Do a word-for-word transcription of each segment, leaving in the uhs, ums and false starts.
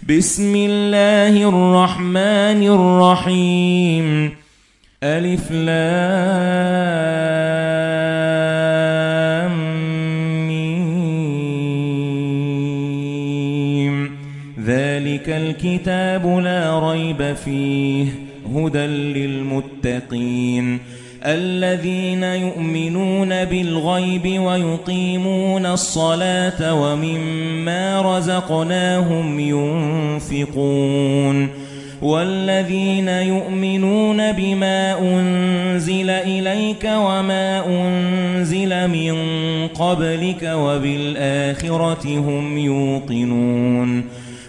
بسم الله الرحمن الرحيم. ألف لام ميم. ذلك الكتاب لا ريب فيه هدى للمتقين الذين يؤمنون بالغيب ويقيمون الصلاة ومما رزقناهم ينفقون والذين يؤمنون بما أنزل إليك وما أنزل من قبلك وبالآخرة هم يوقنون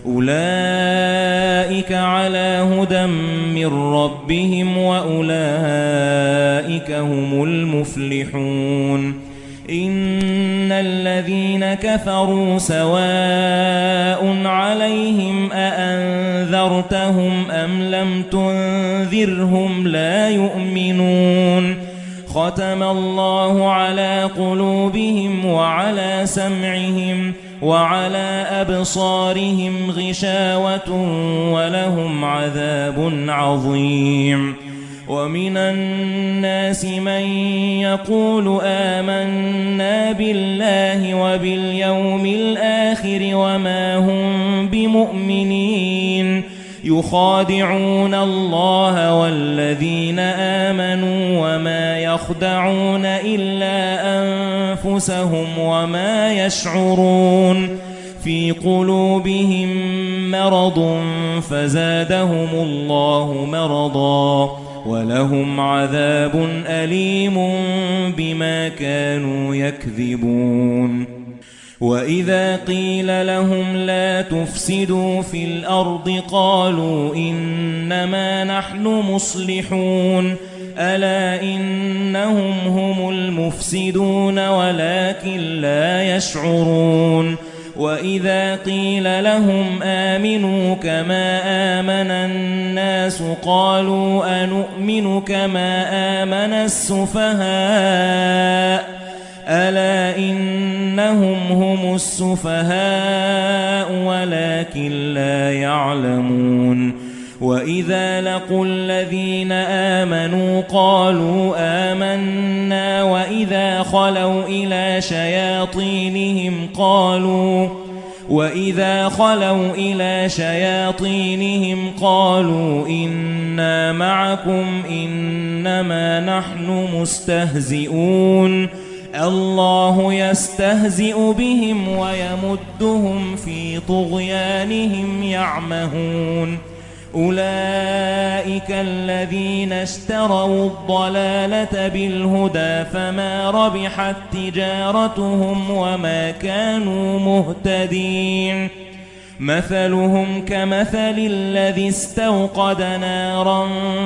أولئك على هدى من ربهم وأولئك هم المفلحون إن الذين كفروا سواء عليهم أأنذرتهم أم لم تنذرهم لا يؤمنون ختم الله على قلوبهم وعلى سمعهم وعلى أبصارهم غشاوة ولهم عذاب عظيم ومن الناس من يقول آمنا بالله وباليوم الآخر وما هم بمؤمنين يخادعون الله والذين آمنوا وما يخدعون إلا أنفسهم وما يشعرون في قلوبهم مرض فزادهم الله مرضا ولهم عذاب أليم بما كانوا يكذبون وإذا قيل لهم لا تفسدوا في الأرض قالوا إنما نحن مصلحون ألا إنهم هم المفسدون ولكن لا يشعرون وإذا قيل لهم آمنوا كما آمن الناس قالوا أنؤمن كما آمن السفهاء ألا إنهم هم السفهاء ولكن لا يعلمون وإذا لقوا الذين آمنوا قالوا آمنا وإذا خلوا إلى شياطينهم قالوا وإذا خلوا إلى شياطينهم قالوا إنا معكم إنما نحن مستهزئون الله يستهزئ بهم ويمدهم في طغيانهم يعمهون أولئك الذين اشتروا الضلالة بالهدى فما ربحت تجارتهم وما كانوا مهتدين مثلهم كمثل الذي استوقد نارا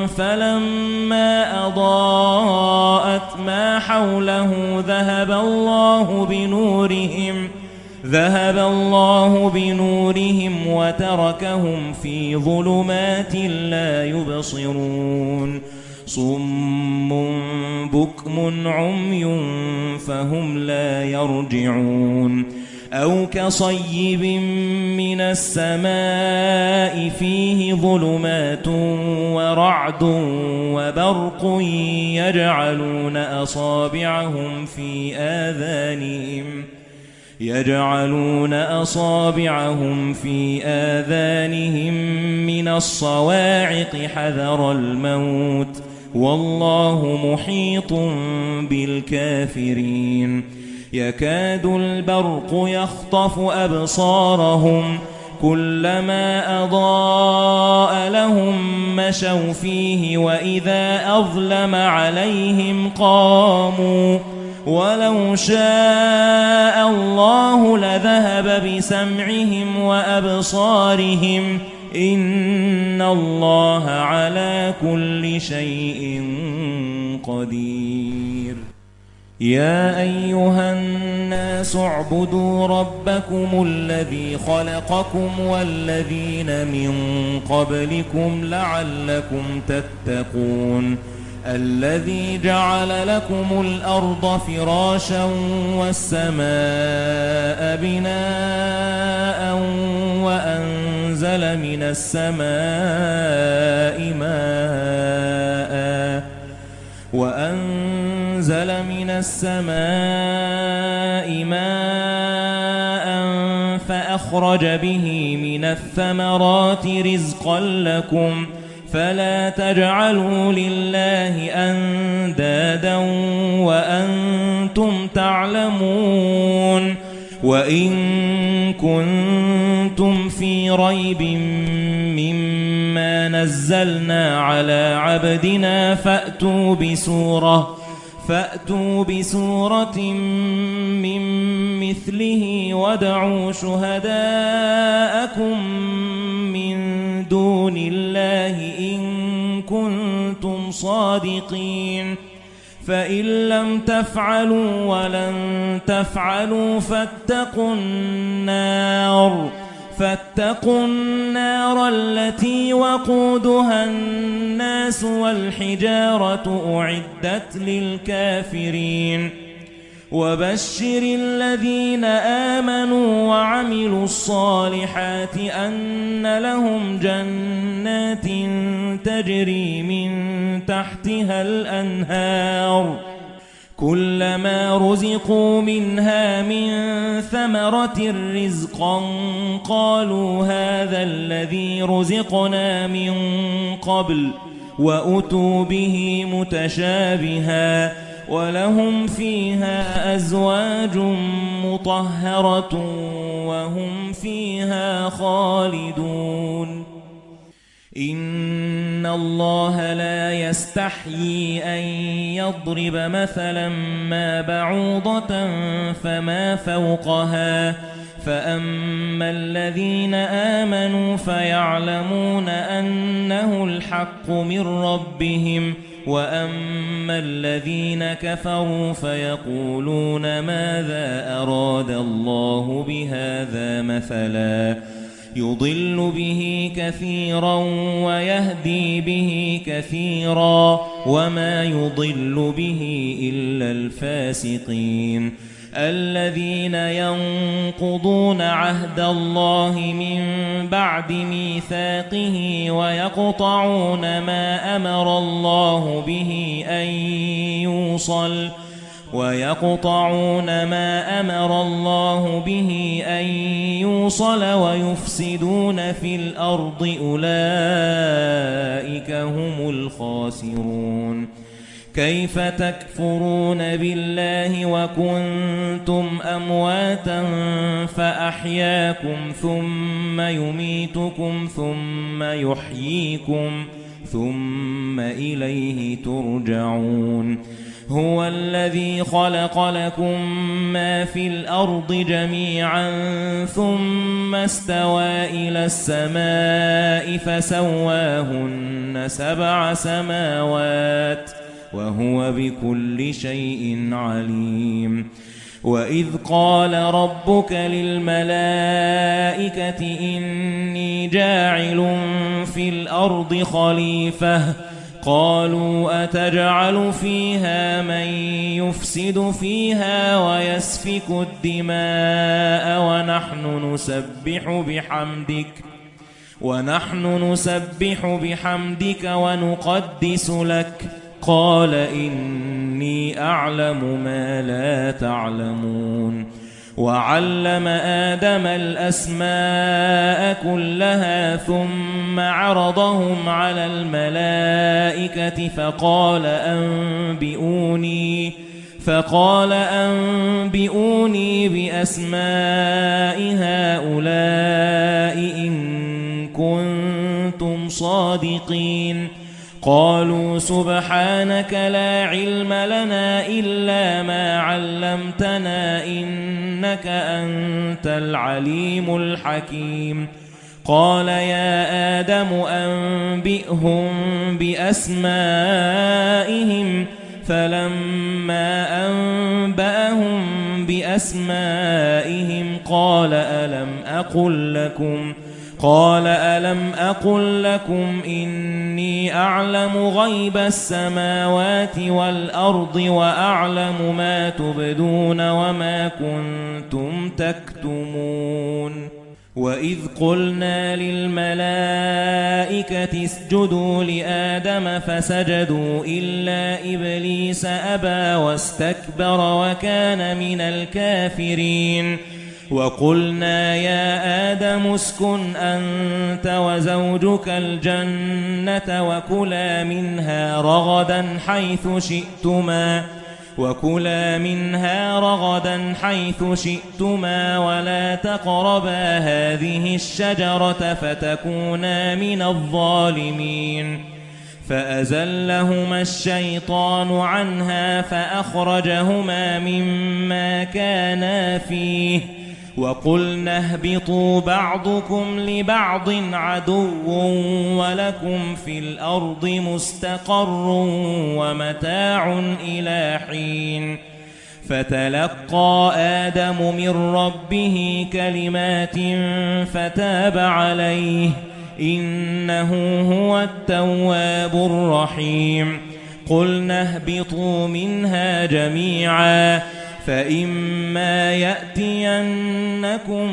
فلما أضاءت ما حوله ذهب الله بنورهم ذهب الله بنورهم وتركهم في ظلمات لا يبصرون صم بكم عمي فهم لا يرجعون أو كصيب من السماء فيه ظلمات ورعد وبرق يجعلون أصابعهم في آذانهم يجعلون أصابعهم في آذانهم من الصواعق حذر الموت والله محيط بالكافرين يكاد البرق يخطف أبصارهم كلما أضاء لهم مشوا فيه وإذا أظلم عليهم قاموا ولو شاء الله لذهب بسمعهم وأبصارهم إن الله على كل شيء قدير يا أيها الناس اعبدوا ربكم الذي خلقكم والذين من قبلكم لعلكم تتقون الذي جعل لكم الأرض فراشا والسماء بناء وأنزل وأنزل من السماء ماء وأنزل من السماء ماء فأخرج به من الثمرات رزقا لكم فلا تجعلوا لله أندادا وأنتم تعلمون وإن كنتم في ريب مما نزلنا على عبدنا فأتوا بسورة فأتوا بسورة من مثله وادعوا شهداءكم من دون الله إن كنتم صادقين فإن لم تفعلوا ولن تفعلوا فاتقوا النار فاتقوا النار التي وقودها الناس والحجارة أعدت للكافرين وبشر الذين آمنوا وعملوا الصالحات أن لهم جنات تجري من تحتها الأنهار كلما رزقوا منها من ثمرة رزقا قالوا هذا الذي رزقنا من قبل وأتوا به متشابها ولهم فيها أزواج مطهرة وهم فيها خالدون إن الله لا يستحيي أن يضرب مثلا ما بعوضة فما فوقها فأما الذين آمنوا فيعلمون أنه الحق من ربهم وأما الذين كفروا فيقولون ماذا أراد الله بهذا مثلا يضل به كثيرا ويهدي به كثيرا وما يضل به إلا الفاسقين الذين ينقضون عهد الله من بعد ميثاقه ويقطعون ما أمر الله به أن يوصل ويقطعون ما أمر الله به أن يوصل ويفسدون في الأرض أولئك هم الخاسرون كيف تكفرون بالله وكنتم أمواتا فأحياكم ثم يميتكم ثم يحييكم ثم إليه ترجعون هو الذي خلق لكم ما في الأرض جميعا ثم استوى إلى السماء فسواهن سبع سماوات وهو بكل شيء عليم وإذ قال ربك للملائكة إني جاعل في الأرض خليفة قالوا أتجعل فيها من يفسد فيها ويسفك الدماء ونحن نسبح بحمدك ونحن نسبح بحمدك ونقدس لك قال إني أعلم ما لا تعلمون وعلم آدم الأسماء كلها ثم عرضهم على الملائكة فقال أنبئوني فقال أنبئوني بأسماء هؤلاء إن كنتم صادقين قالوا سبحانك لا علم لنا إلا ما علمتنا إنك أنت العليم الحكيم قال يا آدم أنبئهم بأسمائهم فلما أنبأهم بأسمائهم قال ألم أقل لكم قال ألم أقل لكم إني أعلم غيب السماوات والأرض وأعلم ما تبدون وما كنتم تكتمون وَإِذْ قُلْنَا لِلْمَلَائِكَةِ اسْجُدُوا لِآدَمَ فَسَجَدُوا إِلَّا إِبْلِيسَ أَبَى وَاسْتَكْبَرَ وَكَانَ مِنَ الْكَافِرِينَ وَقُلْنَا يَا آدَمُ اسْكُنْ أَنْتَ وَزَوْجُكَ الْجَنَّةَ وَكُلَا مِنْهَا رَغَدًا حَيْثُ شِئْتُمَا وَكُلَا مِنْهَا رَغَدًا حَيْثُ شِئْتُمَا وَلَا تَقْرَبَا هَذِهِ الشَّجَرَةَ فَتَكُونَا مِنَ الظَّالِمِينَ فَأَزَلَّهُمَا الشَّيْطَانُ عَنْهَا فَأَخْرَجَهُمَا مِمَّا كَانَا فِيهِ وَقُلْنَا اهْبِطُوا بَعْضُكُمْ لِبَعْضٍ عَدُوٌّ وَلَكُمْ فِي الْأَرْضِ مُسْتَقَرٌّ وَمَتَاعٌ إِلَى حِينٍ فَتَلَقَّى آدَمُ مِنْ رَبِّهِ كَلِمَاتٍ فَتَابَ عَلَيْهِ إِنَّهُ هُوَ التَّوَّابُ الرَّحِيمُ قُلْنَا اهْبِطُوا مِنْهَا جَمِيعًا فَإِمَّا يَأْتِيَنَّكُم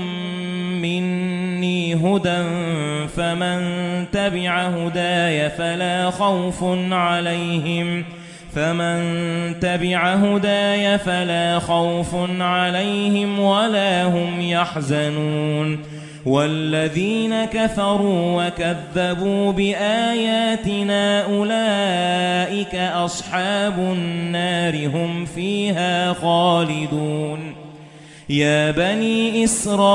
مِّنِّي هُدًى فَمَن تَبِعَ هُدَايَ فَلَا خَوْفٌ عَلَيْهِمْ فَمَن تَبِعَ هُدَايَ فَلَا خَوْفٌ عَلَيْهِمْ وَلَا هُمْ يَحْزَنُونَ وَالَّذِينَ كَفَرُوا وَكَذَّبُوا بِآيَاتِنَا أُولَئِكَ أَصْحَابُ النَّارِ هُمْ فِيهَا خَالِدُونَ يَا بَنِي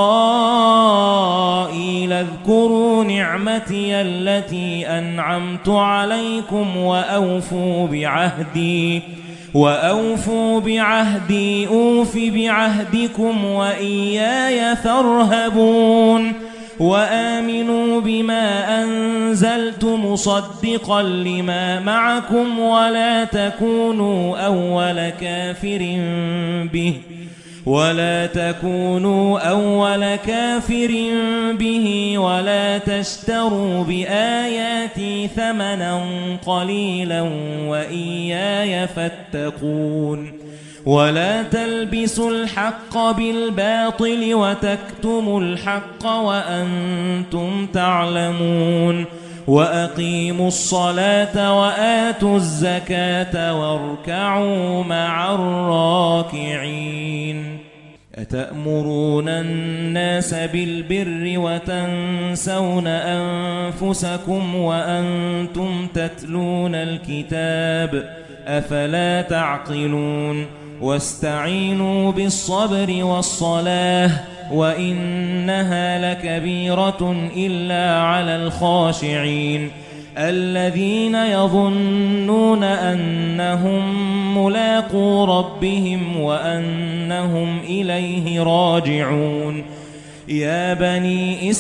إِسْرَائِيلَ اذْكُرُوا نِعْمَتِيَ الَّتِي أَنْعَمْتُ عَلَيْكُمْ وَأَوْفُوا بِعَهْدِي وَأَوْفُوا بِعَهْدِي أُوفِ بِعَهْدِكُمْ وَإِيَّايَ فَارْهَبُونِ وَآمِنُوا بِمَا أَنزَلْتُ مُصَدِّقًا لِمَا مَعَكُمْ وَلَا تَكُونُوا أَوَّلَ كَافِرٍ بِهِ وَلَا تَكُونُوا أَوَّلَ كَافِرٍ بِهِ وَلَا تَشْتَرُوا بِآيَاتِي ثَمَنًا قَلِيلًا وَإِيَّايَ فَاتَّقُونِ وَلَا تَلْبِسُوا الْحَقَّ بِالْبَاطِلِ وَتَكْتُمُوا الْحَقَّ وَأَنْتُمْ تَعْلَمُونَ وَأَقِيمُوا الصَّلَاةَ وَآتُوا الزَّكَاةَ وَارْكَعُوا مَعَ الرَّاكِعِينَ أَتَأْمُرُونَ النَّاسَ بِالْبِرِّ وَتَنْسَوْنَ أَنفُسَكُمْ وَأَنْتُمْ تَتْلُونَ الْكِتَابَ أَفَلَا تَعْقِلُونَ وَاسْتَعِينُوا بِالصَّبْرِ وَالصَّلَاةِ وَإِنَّهَا لَكَبِيرَةٌ إِلَّا عَلَى الْخَاشِعِينَ الَّذِينَ يَظُنُّونَ أَنَّهُم مُّلَاقُو رَبِّهِمْ وَأَنَّهُمْ إِلَيْهِ راجعون يَا بَنِي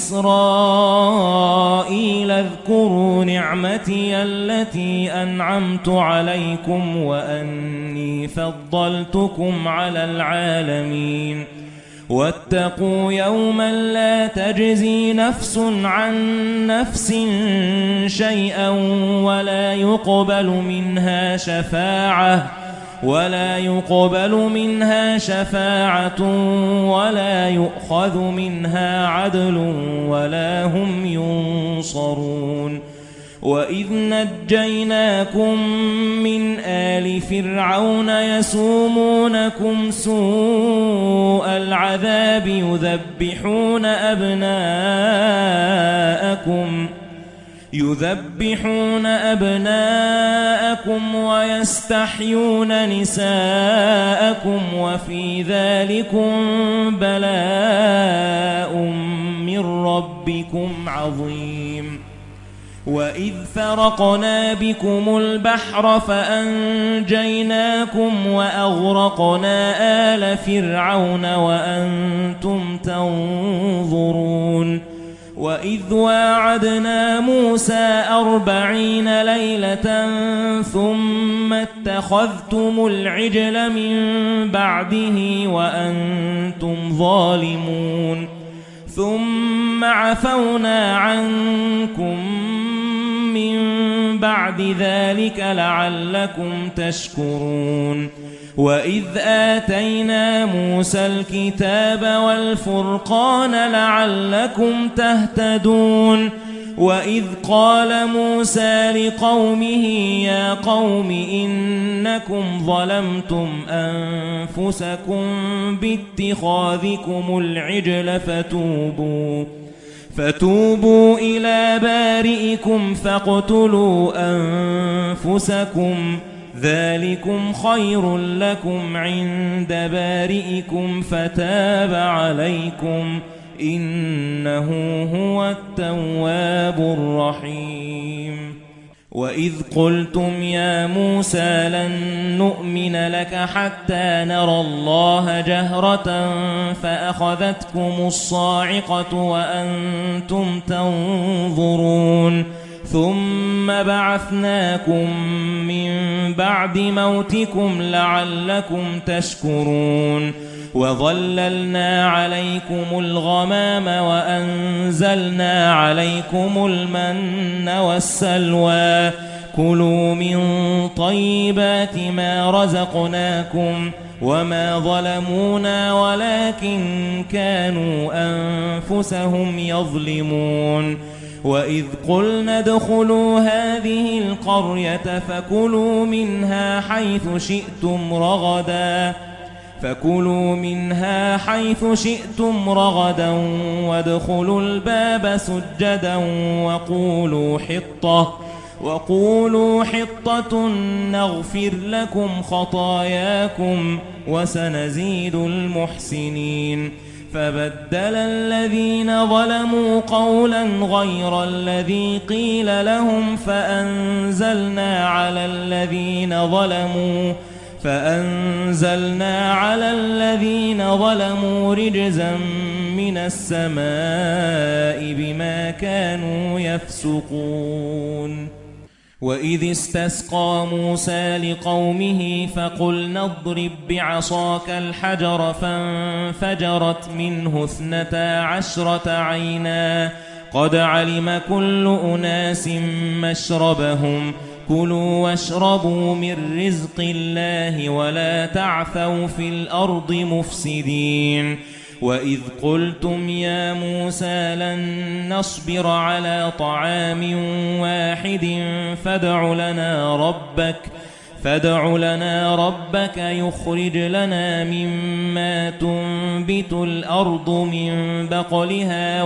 إِسْرَائِيلَ اذْكُرُوا نِعْمَتِيَ الَّتِي أَنْعَمْتُ عَلَيْكُمْ وَأَنِّي فَضَّلْتُكُمْ عَلَى الْعَالَمِينَ وَاتَّقُوا يَوْمًا لَّا تَجْزِي نَفْسٌ عَن نَّفْسٍ شَيْئًا وَلَا يُقْبَلُ مِنْهَا شَفَاعَةٌ وَلَا يُقْبَلُ مِنْهَا شَفَاعَةٌ وَلَا يُؤْخَذُ مِنْهَا عَدْلٌ وَلَا هُمْ يُنصَرُونَ وَإِذْ نَجَّيْنَاكُمْ مِنْ آلِ فِرْعَوْنَ يَسُومُونَكُمْ سُوءَ الْعَذَابِ يُذَبِّحُونَ أَبْنَاءَكُمْ يُذَبِّحُونَ أَبْنَاءَكُمْ وَيَسْتَحْيُونَ نِسَاءَكُمْ وَفِي ذَلِكُمْ بَلَاءٌ مِّن رَّبِّكُمْ عَظِيمٌ وَإِذْ فَرَقْنَا بِكُمُ الْبَحْرَ فَأَنجَيْنَاكُمْ وَأَغْرَقْنَا آلَ فِرْعَوْنَ وَأَنْتُمْ تَنظُرُونَ وَإِذْ وَاعَدْنَا مُوسَى أَرْبَعِينَ لَيْلَةً ثُمَّ اتَّخَذْتُمُ الْعِجْلَ مِنْ بَعْدِهِ وَأَنْتُمْ ظَالِمُونَ ثُمَّ عَفَوْنَا عَنْكُمْ مِنْ بَعْدِ ذَلِكَ لَعَلَّكُمْ تَشْكُرُونَ وَإِذْ آتَيْنَا مُوسَى الْكِتَابَ وَالْفُرْقَانَ لَعَلَّكُمْ تَهْتَدُونَ وَإِذْ قَالَ مُوسَى لِقَوْمِهِ يَا قَوْمِ إِنَّكُمْ ظَلَمْتُمْ أَنفُسَكُمْ بِاتِّخَاذِكُمُ الْعِجْلَ فَتُوبُوا فَتُوبُوا إِلَى بَارِئِكُمْ فَاقْتُلُوا أَنفُسَكُمْ ذَلِكُمْ خَيْرٌ لَكُمْ عِندَ بَارِئِكُمْ فَتَابَ عَلَيْكُمْ إِنَّهُ هُوَ التَّوَّابُ الرَّحِيمُ وَإِذْ قُلْتُمْ يَا مُوسَى لَن نُّؤْمِنَ لَكَ حَتَّى نَرَى اللَّهَ جَهْرَةً فَأَخَذَتْكُمُ الصَّاعِقَةُ وَأَنتُمْ تَنظُرُونَ ثُمَّ بَعَثْنَاكُم مِّن بَعْدِ مَوْتِكُمْ لَعَلَّكُمْ تَشْكُرُونَ وَظَلَّلْنَا عَلَيْكُمُ الْغَمَامَ وَأَنزَلْنَا عَلَيْكُمُ الْمَنَّ وَالسَّلْوَىٰ كُلُوا مِن طَيِّبَاتِ مَا رَزَقْنَاكُمْ وَمَا ظَلَمُونَا وَلَكِن كَانُوا أَنفُسَهُمْ يَظْلِمُونَ وَإِذْ قُلْنَا ادْخُلُوا هَٰذِهِ الْقَرْيَةَ فَكُلُوا مِنْهَا حَيْثُ شِئْتُمْ رَغَدًا فَكُلُوا مِنْهَا حَيْثُ شِئْتُمْ رَغَدًا وَادْخُلُوا الْبَابَ سُجَّدًا وَقُولُوا حِطَّةٌ وَقُولُوا حِطَّةٌ نَّغْفِرْ لَكُمْ خَطَايَاكُمْ وَسَنَزِيدُ الْمُحْسِنِينَ فَبَدَّلَ الَّذِينَ ظَلَمُوا قَوْلًا غَيْرَ الَّذِي قِيلَ لَهُمْ فَأَنزَلْنَا عَلَى الَّذِينَ ظَلَمُوا فَأَنزَلْنَا عَلَى الَّذِينَ ظَلَمُوا رِجْزًا مِّنَ السَّمَاءِ بِمَا كَانُوا يَفْسُقُونَ وَإِذِ اسْتَسْقَى مُوسَى لِقَوْمِهِ فَقُلْنَا اضْرِب بِّعَصَاكَ الْحَجَرَ فَانفَجَرَتْ مِنْهُ اثْنَتَا عَشْرَةَ عَيْنًا قَدْ عَلِمَ كُلُّ أُنَاسٍ مَّشْرَبَهُمْ كُلُوا وَاشْرَبُوا مِن رِّزْقِ اللَّهِ وَلَا تَعْثَوْا فِي الْأَرْضِ مُفْسِدِينَ وَإِذْ قُلْتُمْ يَا مُوسَى لَن نَّصْبِرَ عَلَى طَعَامٍ وَاحِدٍ فَادْعُ لَنَا رَبَّكَ فَادْعُ لَنَا رَبَّكَ يُخْرِجْ لَنَا مِمَّا تُنبِتُ الْأَرْضُ مِن بَقْلِهَا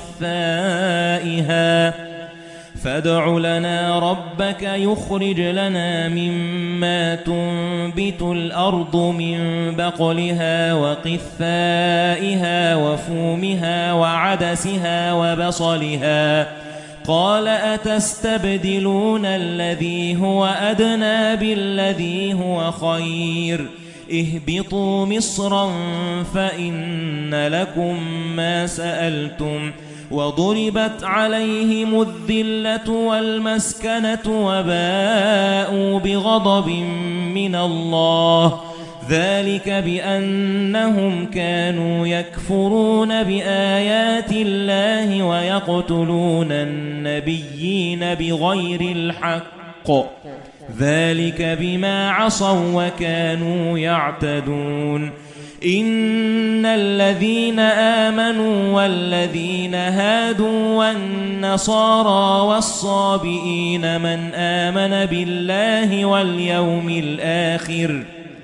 وَقِثَّائِهَا فَادْعُ لَنَا رَبَّكَ يُخْرِجْ لَنَا مِمَّا تُنبِتُ الْأَرْضُ مِن بَقْلِهَا وَقِثَّائِهَا وَفُومِهَا وَعَدَسِهَا وَبَصَلِهَا قَالَ أَتَسْتَبْدِلُونَ الَّذِي هُوَ أَدْنَىٰ بِالَّذِي هُوَ خَيْرٌ اهْبِطُوا مِصْرًا فَإِنَّ لَكُم مَّا سَأَلْتُمْ وَضُرِبَتْ عَلَيْهِمُ الذِّلَّةُ وَالْمَسْكَنَةُ وَبَاءُوا بِغَضَبٍ مِّنَ اللَّهِ ذَلِكَ بِأَنَّهُمْ كَانُوا يَكْفُرُونَ بِآيَاتِ اللَّهِ وَيَقْتُلُونَ النَّبِيِّينَ بِغَيْرِ الْحَقِّ ذَلِكَ بِمَا عَصَوا وَكَانُوا يَعْتَدُونَ إِنَّ الَّذِينَ آمَنُوا وَالَّذِينَ هَادُوا وَالنَّصَارَى وَالصَّابِئِينَ مَنْ آمَنَ بِاللَّهِ وَالْيَوْمِ الْآخِرِ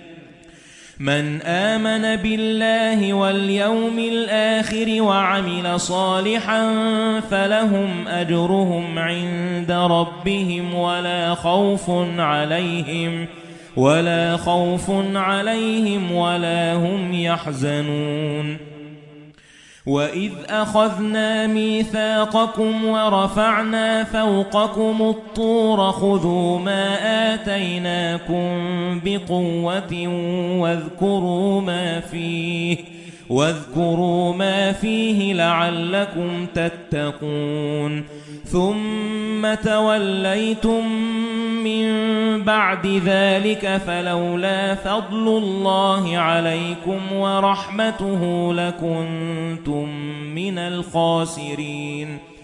مَنْ آمَنَ بِاللَّهِ وَالْيَوْمِ الْآخِرِ وَعَمِلَ صَالِحًا فَلَهُمْ أَجْرُهُمْ عِندَ رَبِّهِمْ وَلَا خَوْفٌ عَلَيْهِمْ وَلَا خَوْفٌ عَلَيْهِمْ وَلَا هُمْ يَحْزَنُونَ وَإِذْ أَخَذْنَا مِيثَاقَكُمْ وَرَفَعْنَا فَوْقَكُمُ الطُّورَ خُذُوا مَا آتَيْنَاكُمْ بِقُوَّةٍ وَاذْكُرُوا مَا فِيهِ وَاذْكُرُوا مَا فِيهِ لَعَلَّكُمْ تَتَّقُونَ ثُمَّ تَوَلَّيْتُمْ مِنْ بَعْدِ ذَلِكَ فَلَوْلَا فَضْلُ اللَّهِ عَلَيْكُمْ وَرَحْمَتُهُ لَكُنْتُمْ مِنَ الْخَاسِرِينَ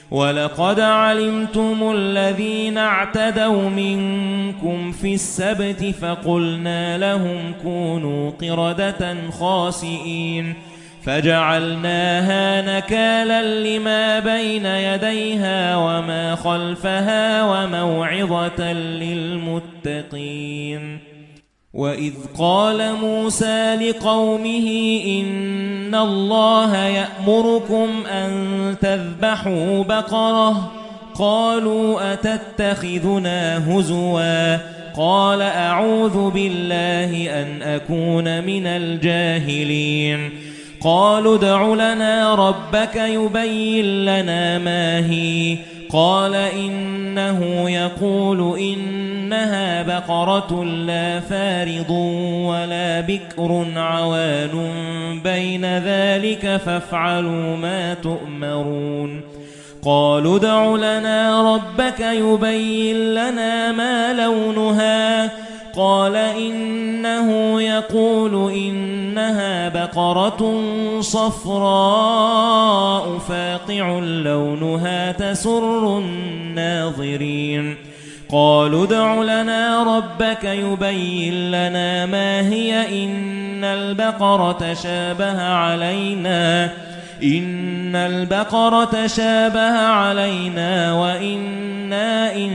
وَلَقَدْ عَلِمْتُمُ الَّذِينَ اعْتَدَوْا مِنكُمْ فِي السَّبْتِ فَقُلْنَا لَهُمْ كُونُوا قِرَدَةً خَاسِئِينَ فَجَعَلْنَاهَا نَكَالًا لِمَا بَيْنَ يَدَيْهَا وَمَا خَلْفَهَا وَمَوْعِظَةً لِلْمُتَّقِينَ. وَإِذْ قَالَ مُوسَى لِقَوْمِهِ إِنَّ اللَّهَ يَأْمُرُكُمْ أَن تَذْبَحُوا بَقَرَةً قَالُوا أَتَتَّخِذُنَا هُزُوًا قَالَ أَعُوذُ بِاللَّهِ أَنْ أَكُونَ مِنَ الْجَاهِلِينَ قَالُوا ادْعُ لَنَا رَبَّكَ يُبَيِّن لَّنَا مَا هِيَ قَالَ إِنَّهُ يَقُولُ إِنَّهَا بَقَرَةٌ لَّا فَارِضٌ وَلَا بِكْرٌ عَوَانٌ بَيْنَ ذَلِكَ فَافْعَلُوا مَا تُؤْمَرُونَ قَالُوا ادْعُ لَنَا رَبَّكَ يُبَيِّن لَّنَا مَا لَوْنُهَا قَالَ إِنَّهُ يَقُولُ إِنَّهَا بَقَرَةٌ صَفْرَاءُ فَاقِعٌ لَّوْنُهَا تَسُرُّ النَّاظِرِينَ قَالُوا ادْعُ لَنَا رَبَّكَ يُبَيِّن لَّنَا مَا هِيَ إِنَّ الْبَقَرَةَ شَابَهَ عَلَيْنَا إِنَّ الْبَقَرَةَ شَابَهَ عَلَيْنَا وَإِنَّا إِن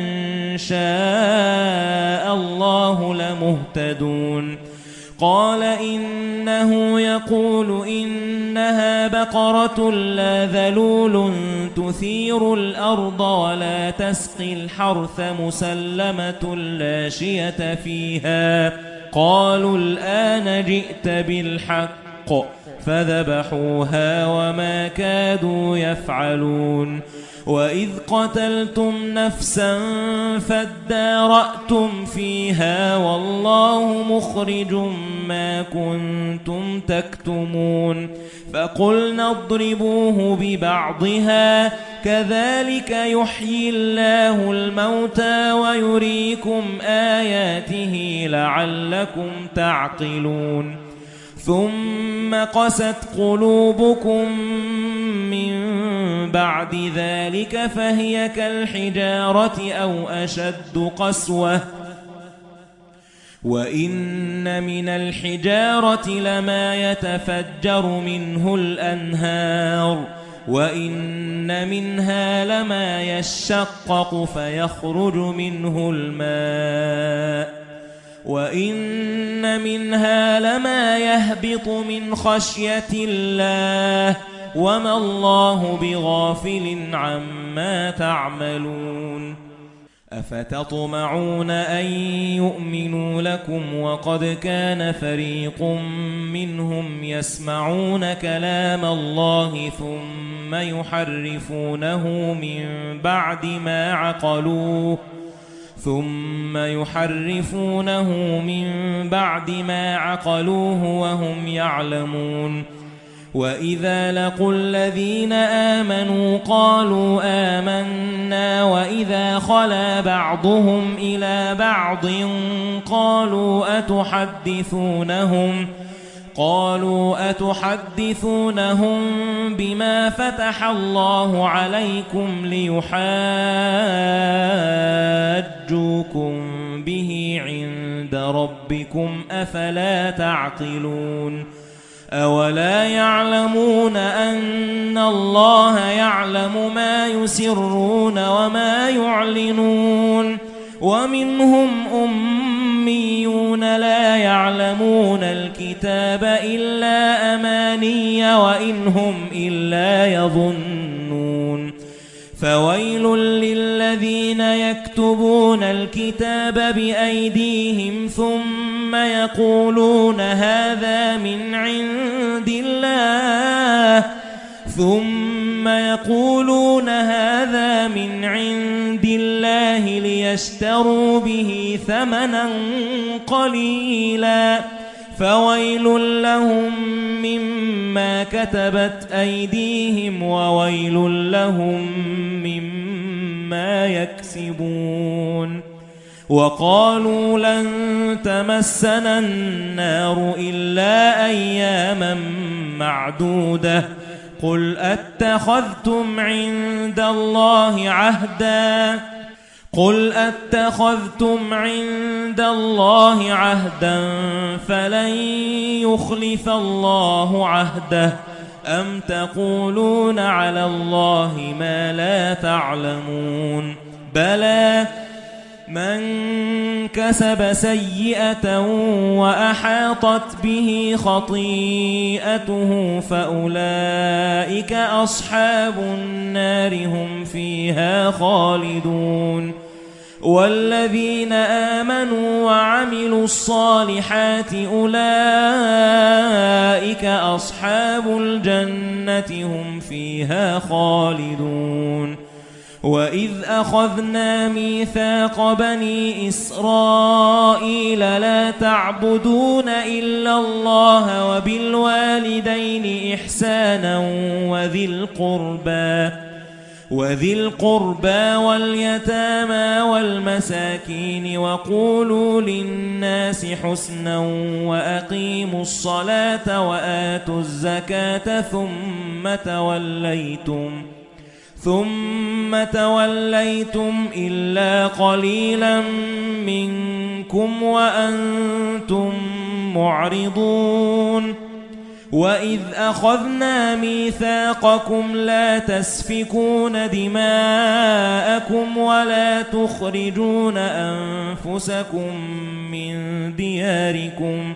شَاءَ اللَّهُ لَمُهْتَدُونَ قَالَ إِنَّهُ يَقُولُ إِنَّهَا بَقَرَةٌ لَّا ذَلُولٌ تُثِيرُ الْأَرْضَ وَلَا تَسْقِي الْحَرْثَ مُسَلَّمَةٌ لَّا شِيَةَ فِيهَا قَالُوا الْآنَ جِئْتَ بِالْحَقِّ فَذَبَحُوهَا وَمَا كَادُوا يَفْعَلُونَ وَإِذْ قَتَلْتُمْ نَفْسًا فَادَّارَأْتُمْ فِيهَا وَاللَّهُ مُخْرِجٌ مَا كُنتُمْ تَكْتُمُونَ فَقُلْنَا اضْرِبُوهُ بِبَعْضِهَا كَذَلِكَ يُحْيِي اللَّهُ الْمَوْتَى وَيُرِيكُمْ آيَاتِهِ لَعَلَّكُمْ تَعْقِلُونَ ثُمَّ قَسَتْ قُلُوبُكُمْ مِنْ بَعْدِ ذَلِكَ فَهِيَ كَالْحِجَارَةِ أَوْ أَشَدُّ قَسْوَةً وَإِنَّ مِنَ الْحِجَارَةِ لَمَا يَتَفَجَّرُ مِنْهُ الْأَنْهَارُ وَإِنَّ مِنْهَا لَمَا يَشَّقَّقُ فَيَخْرُجُ مِنْهُ الْمَاءُ وَإِنَّ مِنْهَا لَمَا يَهْبِطُ مِنْ خَشْيَةِ اللَّهِ وَمَا اللَّهُ بِغَافِلٍ عَمَّا تَعْمَلُونَ أَفَتَطْمَعُونَ أَن يُؤْمِنُوا لَكُمْ وَقَدْ كَانَ فَرِيقٌ مِّنْهُمْ يَسْمَعُونَ كَلَامَ اللَّهِ ثُمَّ يُحَرِّفُونَهُ مِن بَعْدِ مَا عَقَلُوهُ ثُمَّ يُحَرِّفُونَهُ مِن بَعْدِ مَا عَقَلُوهُ وَهُمْ يَعْلَمُونَ وَإِذَا لَقُوا الَّذِينَ آمَنُوا قَالُوا آمَنَّا وَإِذَا خَلَا بَعْضُهُمْ إِلَى بَعْضٍ قَالُوا أَتُحَدِّثُونَهُمْ قالوا أتحدثونهم بما فتح الله عليكم ليحاجوكم به عند ربكم أفلا تعقلون أولا يعلمون أن الله يعلم ما يسرون وما يعلنون ومنهم أميون لا يعلمون الكتاب إلا أماني وإن هم إلا يظنون فويل للذين يكتبون الكتاب بأيديهم ثم يقولون هذا من عند الله ثم يقولون هذا من عند الله ليشتروا به ثمنا قليلا فويل لهم مما كتبت أيديهم وويل لهم مما يكسبون وقالوا لن تمسنا النار إلا أياما معدودة قل أتخذتم عند الله عهدا قل أتخذتم عند الله عهدا فلن يخلف الله عهده أم تقولون على الله ما لا تعلمون بلى من كسب سيئة وأحاطت به خطيئته فأولئك أصحاب النار هم فيها خالدون والذين آمنوا وعملوا الصالحات أولئك أصحاب الجنة هم فيها خالدون وإذ أخذنا ميثاق بني إسرائيل لا تعبدون إلا الله وبالوالدين إحسانا وذي القربى وذي القربى واليتامى والمساكين وقولوا للناس حسنا وأقيموا الصلاة وآتوا الزكاة ثم توليتم ثم توليتم إلا قليلا منكم وأنتم معرضون وإذ أخذنا ميثاقكم لا تسفكون دماءكم ولا تخرجون أنفسكم من دياركم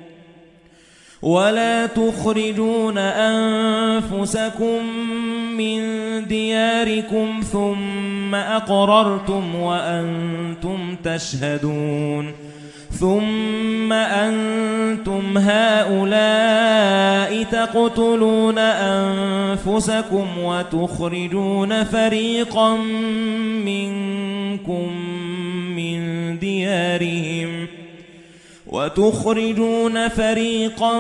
ولا تخرجون أنفسكم من دياركم ثم أقررتم وأنتم تشهدون ثم أنتم هؤلاء تقتلون أنفسكم وتخرجون فريقا منكم من ديارهم وتخرجون فريقا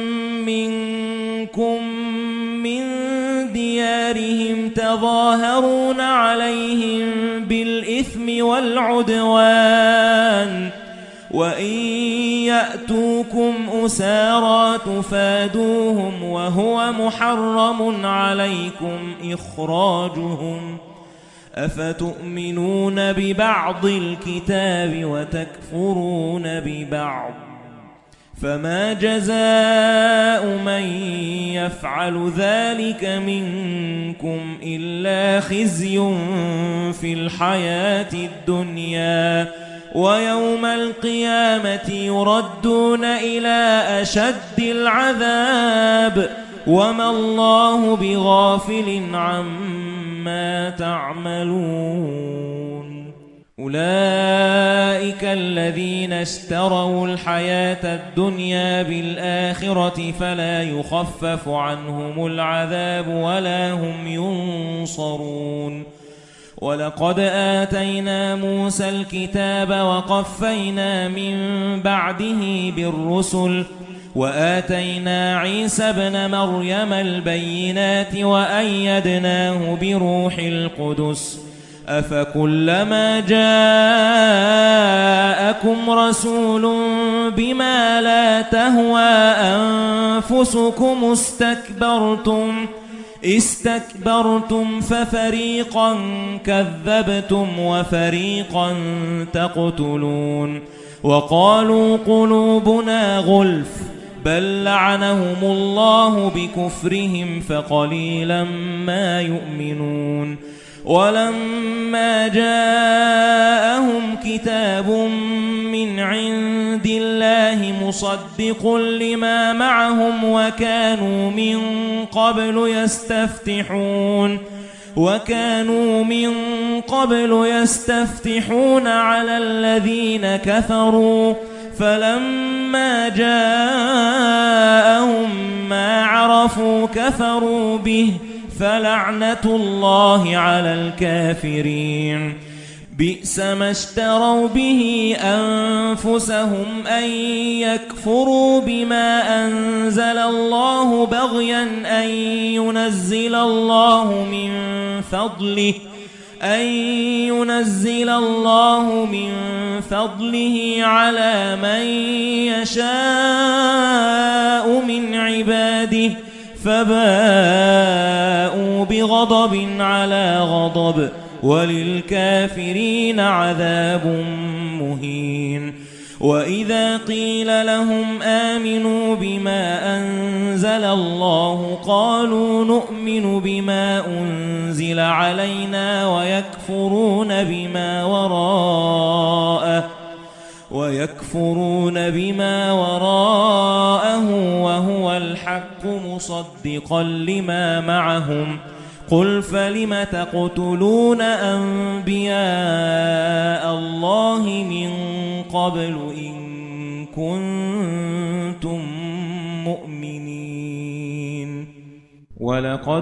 منكم من ديارهم تظاهرون عليهم بالإثم والعدوان وإن يأتوكم أسارى تفادوهم وهو محرم عليكم إخراجهم أفتؤمنون ببعض الكتاب وتكفرون ببعض فما جزاء من يفعل ذلك منكم إلا خزي في الحياة الدنيا ويوم القيامة يردون إلى أشد العذاب وما الله بغافل عما تعملون أولئك الذين اشتروا الحياة الدنيا بالآخرة فلا يخفف عنهم العذاب ولا هم ينصرون ولقد آتينا موسى الكتاب وقفينا من بعده بالرسل وآتينا عيسى ابن مريم البينات وأيدناه بروح القدس أفكلما جاءكم رسول بما لا تهوى أنفسكم استكبرتم استكبرتم ففريقا كذبتم وفريقا تقتلون وقالوا قلوبنا غلف بل لعنهم الله بكفرهم فقليلا ما يؤمنون ولما جاءهم كتاب من عند الله مصدق لما معهم وكانوا من قبل يستفتحون وكانوا من قبل يستفتحون على الذين كفروا فلما جاءهم ما عرفوا كفروا به فلعنة الله على الكافرين بئس ما اشتروا به أنفسهم أن يكفروا بما أنزل الله بغيا أن ينزل الله من فضله أن ينزل الله من فضله على من يشاء من عباده فباءوا بغضب على غضب وللكافرين عذاب مهين. وإذا قيل لهم آمنوا بما أنزل الله قالوا نؤمن بما أنزل علينا ويكفرون بما وراءه ويكفرون بما وراءه وهو الحق مصدقا لما معهم قل فلم تقتلون أنبياء الله من قبل إن كنتم مؤمنين. ولقد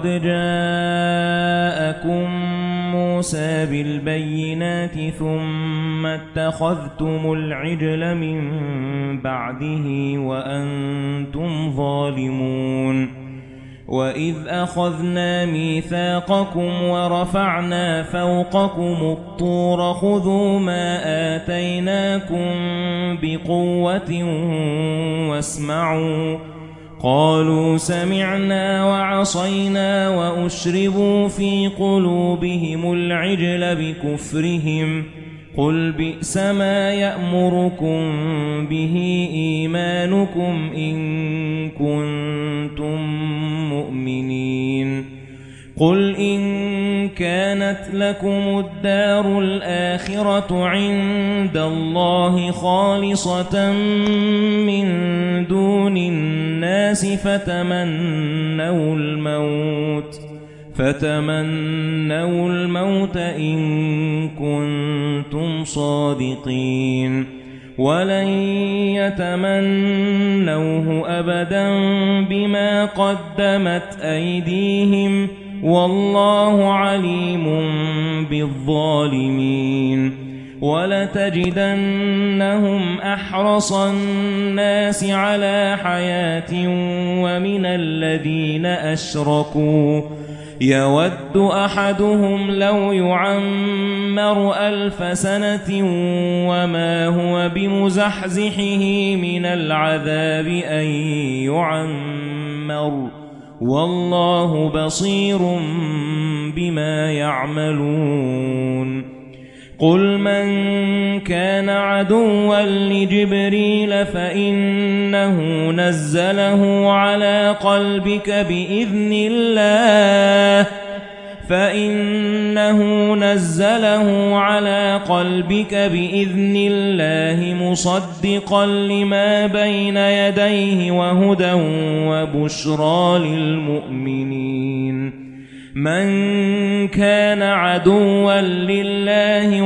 جاءكم موسى بالبينات ثم اتخذتم العجل من بعده وأنتم ظالمون. وَإِذْ أَخَذْنَا مِيثَاقَكُمْ وَرَفَعْنَا فَوْقَكُمُ الطُّورَ خُذُوا مَا آتَيْنَاكُمْ بِقُوَّةٍ وَاسْمَعُوا قَالُوا سَمِعْنَا وَعَصَيْنَا وَأُشْرِبُوا فِي قُلُوبِهِمُ الْعِجْلَ بِكُفْرِهِمْ قُلْ بِئْسَ مَا يَأْمُرُكُمْ بِهِ إِيمَانُكُمْ إِن كُنتُم مُّؤْمِنِينَ. قُلْ إِن كَانَتْ لَكُمُ الدَّارُ الْآخِرَةُ عِندَ اللَّهِ خَالِصَةً مِّن دُونِ النَّاسِ فَتَمَنَّوُا الْمَوْتَ فتمنوا الموت إن كنتم صادقين ولن يتمنوه أبدا بما قدمت أيديهم والله عليم بالظالمين. ولتجدنهم أحرص الناس على حياة ومن الذين أشركوا يود أحدهم لو يعمر ألف سنة وما هو بمزحزحه من العذاب أن يعمر والله بصير بما يعملون. قل من كان عدوا لجبريل فإنه نزله على قلبك بإذن الله فإنه نزله على قلبك بإذن الله مصدقا لما بين يديه وهدى وبشرى للمؤمنين. من كان عدوا لله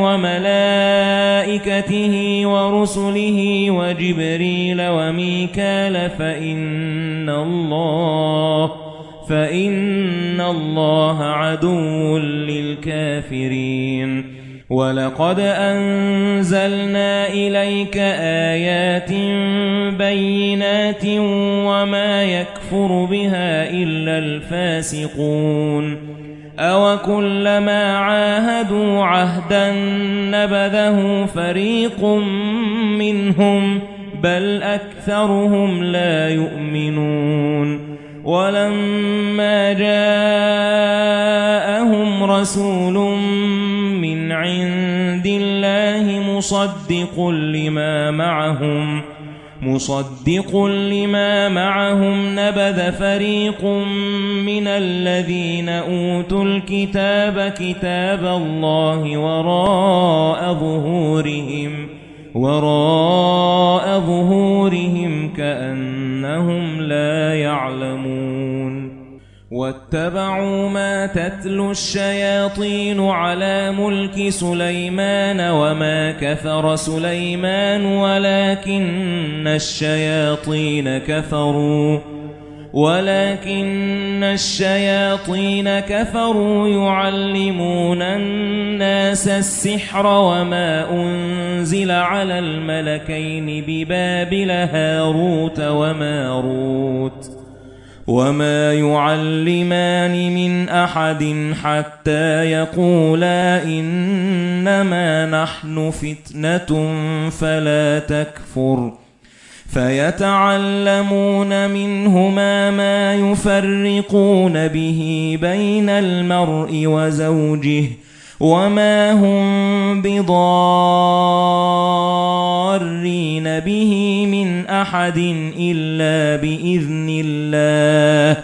وملائكته ورسله وجبريل وميكال فإن الله فإن الله عدو للكافرين. ولقد أنزلنا إليك آيات بينات وما يكفر بها إلا الفاسقون. أوكلما عاهدوا عهدا نبذه فريق منهم بل أكثرهم لا يؤمنون. ولما جاءهم رسول من عند الله مصدق لما معهم مصدق لما معهم نبذ فريق من الذين أوتوا الكتاب كتاب الله وراء ظهورهم وراء ظهورهم كأنهم لا يعلمون. واتبعوا ما تتلو الشياطين على ملك سليمان وما كفر سليمان ولكن الشياطين كفروا ولكن الشياطين كفروا يعلمون الناس السحر وما أنزل على الملكين ببابل هاروت وماروت وما يعلمان من أحد حتى يقولا إنما نحن فتنة فلا تكفر فيتعلمون منهما ما يفرقون به بين المرء وزوجه وما هم بضارين به من أحد إلا بإذن الله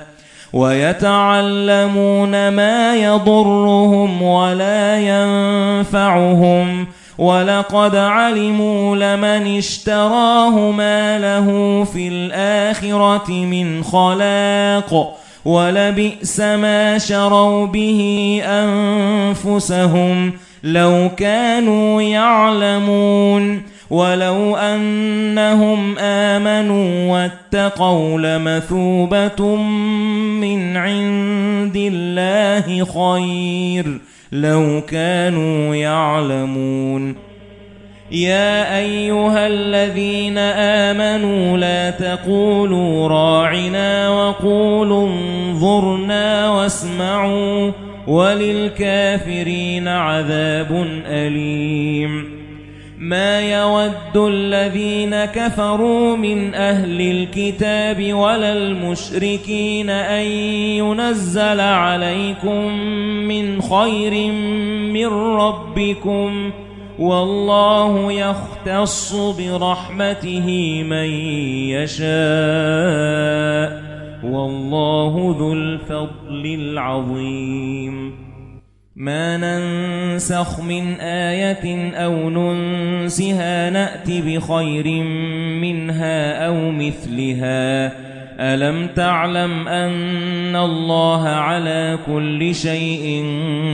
ويتعلمون ما يضرهم ولا ينفعهم وَلَقَدْ عَلِمُوا لَمَنِ اشْتَرَاهُ مَا لَهُ فِي الْآخِرَةِ مِنْ خَلَاقٍ وَلَبِئْسَ مَا شَرَوْا بِهِ أَنفُسَهُمْ لَوْ كَانُوا يَعْلَمُونَ وَلَوْ أَنَّهُمْ آمَنُوا وَاتَّقَوْا لَمَثُوبَةٌ مِّنْ عِندِ اللَّهِ خَيْرٌ لو كانوا يعلمون. يا أيها الذين آمنوا لا تقولوا راعنا وقولوا انظرنا واسمعوا وللكافرين عذاب أليم. ما يود الذين كفروا من أهل الكتاب ولا المشركين أن ينزل عليكم من خير من ربكم والله يختص برحمته من يشاء والله ذو الفضل العظيم. ما ننسخ من آية أو ننسها نأت بخير منها أو مثلها. ألم تعلم أن الله على كل شيء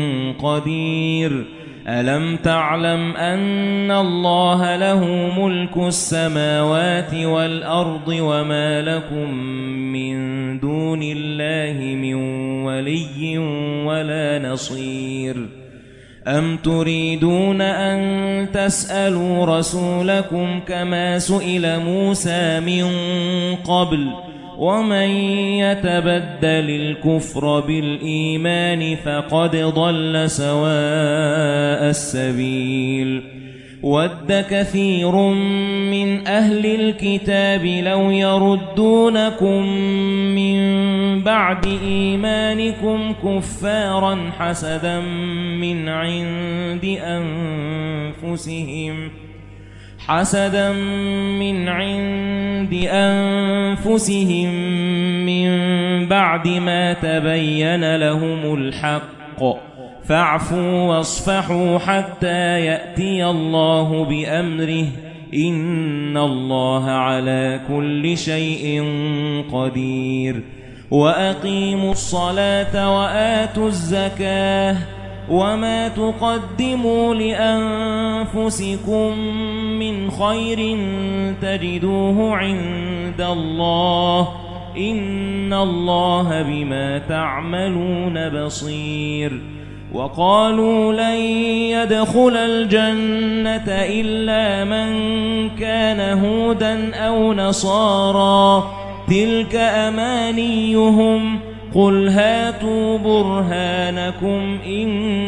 قدير. ألم تعلم أن الله له ملك السماوات والأرض وما لكم من دون الله من ولي ولا نصير. أم تريدون أن تسألوا رسولكم كما سئل موسى من قبل ومن يتبدل الكفر بالإيمان فقد ضل سواء السبيل. ود كثير من أهل الكتاب لو يردونكم من بعد إيمانكم كفارا حسدا من عند أنفسهم حسدا من عند أنفسهم من بعد ما تبين لهم الحق فاعفوا واصفحوا حتى يأتي الله بأمره إن الله على كل شيء قدير. وأقيموا الصلاة وآتوا الزكاة وما تقدموا لأنفسكم من خير تجدوه عند الله إن الله بما تعملون بصير. وقالوا لن يدخل الجنة إلا من كان هودا أو نصارى تلك أمانيهم قل هاتوا برهانكم إن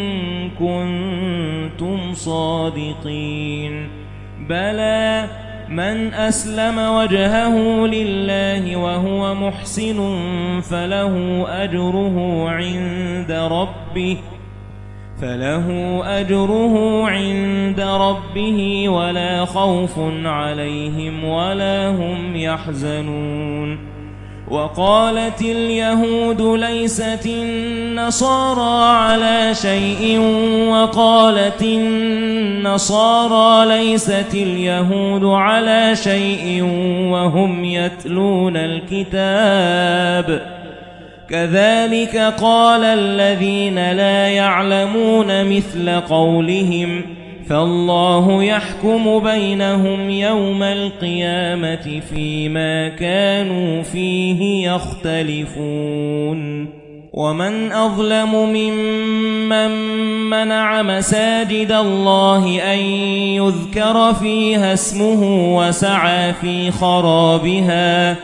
كنتم صادقين. بلى من أسلم وجهه لله وهو محسن فله أجره عند ربه فله أجره عند ربه ولا خوف عليهم ولا هم يحزنون. وقالت اليهود ليست النصارى على شيء وقالت النصارى ليست اليهود على شيء وهم يتلون الكتاب كذلك قال الذين لا يعلمون مثل قولهم فالله يحكم بينهم يوم القيامة فيما كانوا فيه يختلفون. ومن أظلم ممن منع مساجد الله أن يذكر فيها اسمه وسعى في خرابها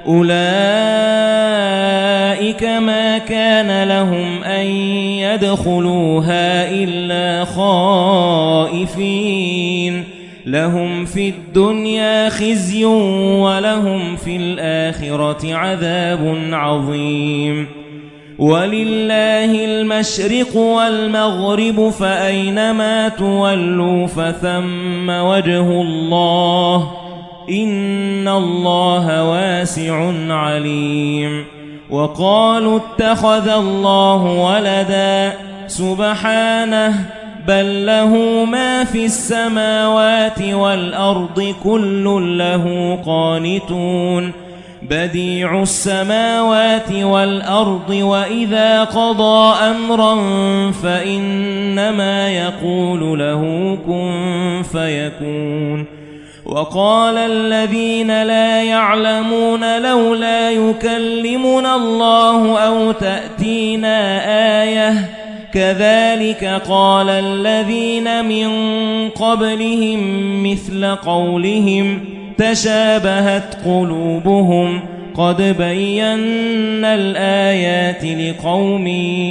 أولئك ما كان لهم أن يدخلوها إلا خائفين لهم في الدنيا خزي ولهم في الآخرة عذاب عظيم ولله المشرق والمغرب فأينما تولوا فثم وجه الله إن الله واسع عليم وقالوا اتخذ الله ولدا سبحانه بل له ما في السماوات والأرض كل له قانتون بديع السماوات والأرض وإذا قضى أمرا فإنما يقول له كن فيكون وقال الذين لا يعلمون لولا يكلمنا الله أو تأتينا آية كذلك قال الذين من قبلهم مثل قولهم تشابهت قلوبهم قد بينا الآيات لقوم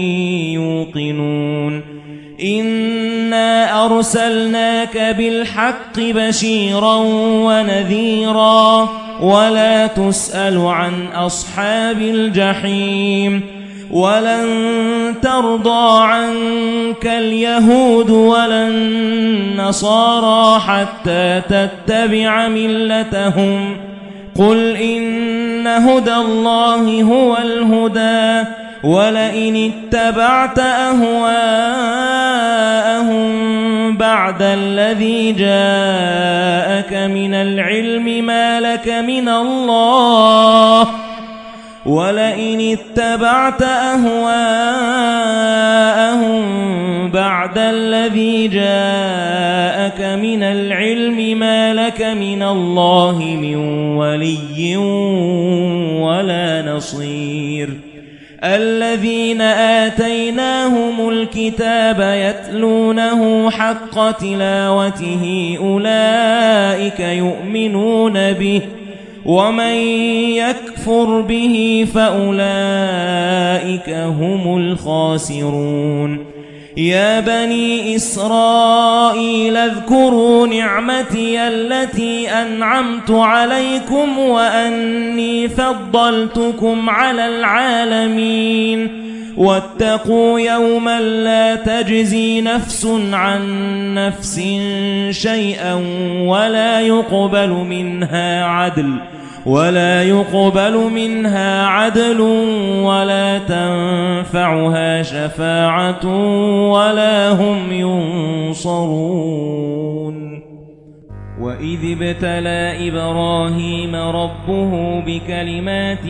يوقنون إنا أرسلناك بالحق بشيرا ونذيرا ولا تسأل عن أصحاب الجحيم ولن ترضى عنك اليهود ولا النصارى حتى تتبع ملتهم قل إن هدى الله هو الهدى ولئن اتبعت أهواءهم بعد الذي جاءك من العلم ما لك من الله ولئن اتبعت أهواءهم بعد الذي جاءك من العلم ما لك من الله من ولي ولا نصير الذين آتيناهم الكتاب يتلونه حق تلاوته أولئك يؤمنون به ومن يكفر به فأولئك هم الخاسرون يا بني إسرائيل اذكروا نعمتي التي أنعمت عليكم وأني فضلتكم على العالمين واتقوا يوما لا تجزي نفس عن نفس شيئا ولا يقبل منها عدل ولا يقبل منها عدل ولا تنفعها شفاعة ولا هم ينصرون وإذ ابتلى إبراهيم ربه بكلمات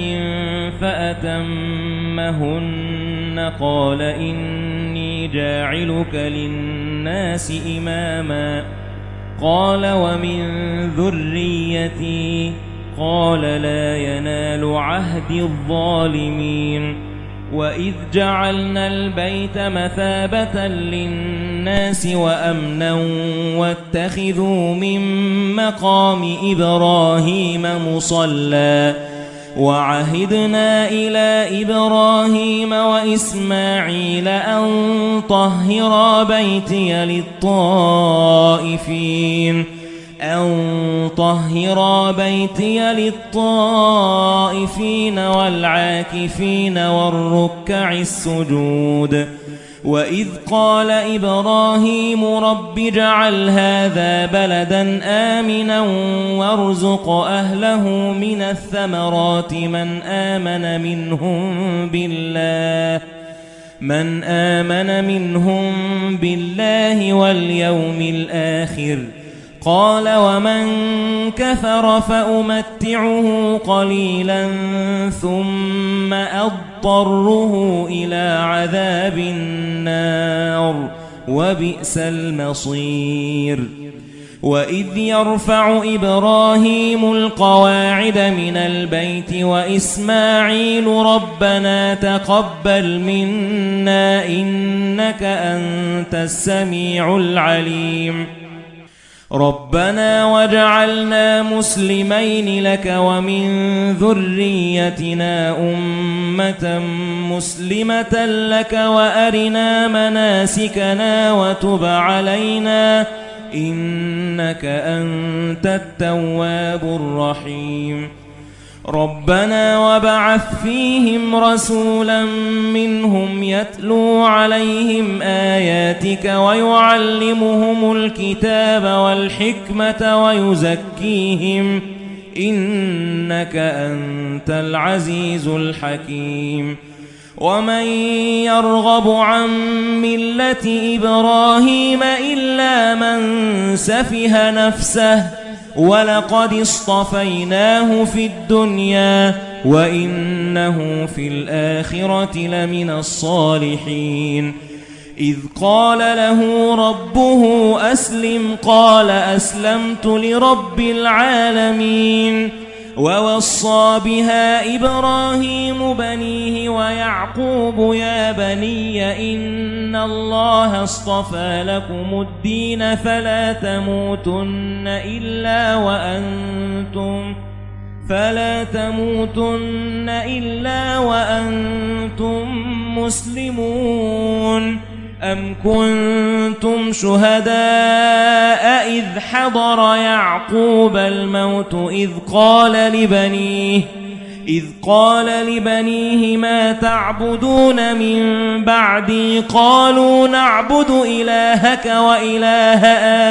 فأتمهن قال إني جاعلك للناس إماما قال ومن ذريتي قال لا ينال عهد الظالمين وإذ جعلنا البيت مثابة للناس وأمنا واتخذوا من مقام إبراهيم مصلى وعهدنا إلى إبراهيم وإسماعيل أن طهرا بيتي للطائفين أن طهرا بيتي للطائفين والعاكفين والركع السجود وإذ قال إبراهيم رب اجعل هذا بلدا آمنا وارزق أهله من الثمرات من آمن منهم بالله من آمن منهم بالله واليوم الآخر قال ومن كفر فأمتعه قليلا ثم أضطره إلى عذاب النار وبئس المصير وإذ يرفع إبراهيم القواعد من البيت وإسماعيل ربنا تقبل منا إنك أنت السميع العليم ربنا واجعلنا مسلمين لك ومن ذريتنا أمة مسلمة لك وأرنا مناسكنا وتب علينا إنك أنت التواب الرحيم ربنا وابعث فيهم رسولا منهم يتلو عليهم آياتك ويعلمهم الكتاب والحكمة ويزكيهم إنك أنت العزيز الحكيم ومن يرغب عن ملة إبراهيم إلا من سفه نفسه ولقد اصطفيناه في الدنيا وإنه في الآخرة لمن الصالحين إذ قال له ربه أسلم قال أسلمت لرب العالمين ووصى بها إبراهيم بنيه ويعقوب يا بني إن الله اصطفى لكم الدين فلا تموتن إلا وأنتم فلا تموتن إلا وأنتم مسلمون أم كنتم شهداء إذ حضر يعقوب الموت إذ قال لبنيه إذ قال لبنيه ما تعبدون من بعدي قالوا نعبد إلهك وإله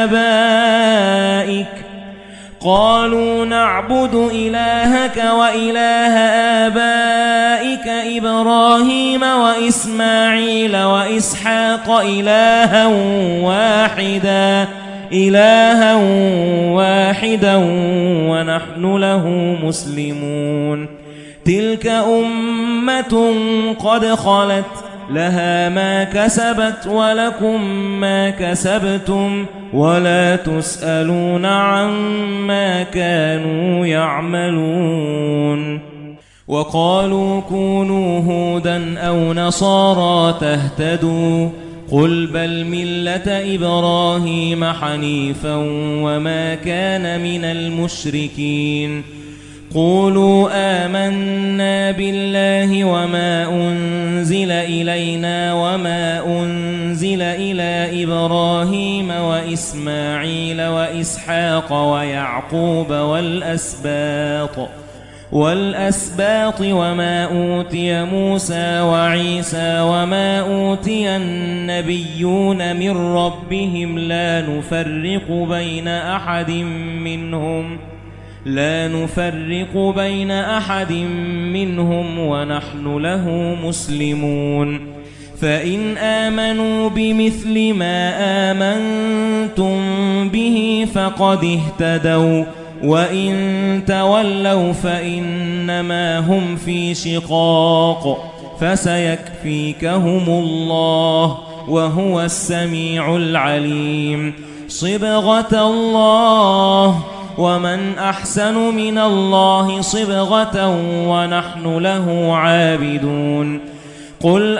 آبائك قالوا نعبد إلهك وإله آبائك إبراهيم وإسماعيل وإسحاق إلها واحدا إلها واحدا ونحن له مسلمون تلك أمة قد خلت لها ما كسبت ولكم ما كسبتم ولا تسألون عما كانوا يعملون وقالوا كونوا هودا أو نصارى تهتدوا قل بل ملة إبراهيم حنيفا وما كان من المشركين قولوا آمنا بالله وما أنزل إلينا وما أنزل إلى إبراهيم وإسماعيل وإسحاق ويعقوب والأسباط والأسباط وما أوتي موسى وعيسى وما أوتي النبيون من ربهم لا نفرق بين أحد منهم لا نفرق بين أحد منهم ونحن له مسلمون فإن آمنوا بمثل ما آمنتم به فقد اهتدوا وإن تولوا فإنما هم في شقاق فسيكفيكهم الله وهو السميع العليم صبغة الله ومن أحسن من الله صبغة ونحن له عابدون قل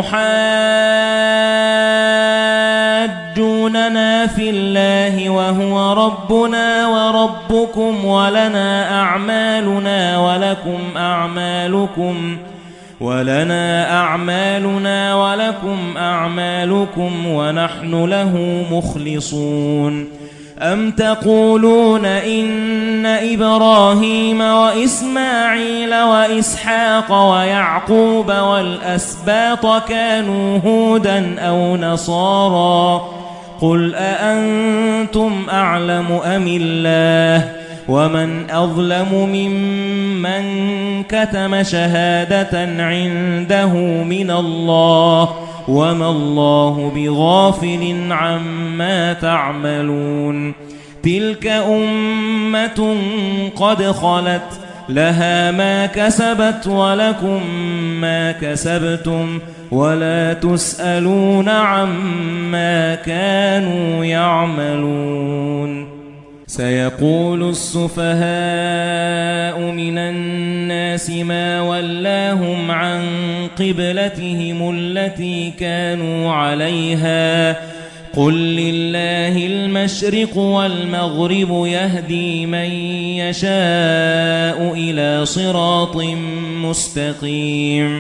أتحاجوننا في الله وهو ربنا وربكم ولنا أعمالنا ولكم أعمالكم ولنا أعمالنا ولكم أعمالكم ونحن له مخلصون أم تقولون إن إبراهيم وإسماعيل وإسحاق ويعقوب والأسباط كانوا هودا أو نصارى قل أأنتم أعلم أم الله ومن أظلم ممن كتم شهادة عنده من الله وما الله بغافل عما تعملون تلك أمة قد خلت لها ما كسبت ولكم ما كسبتم ولا تسألون عما كانوا يعملون سيقول السفهاء من الناس ما ولاهم عن قبلتهم التي كانوا عليها قل لله المشرق والمغرب يهدي من يشاء إلى صراط مستقيم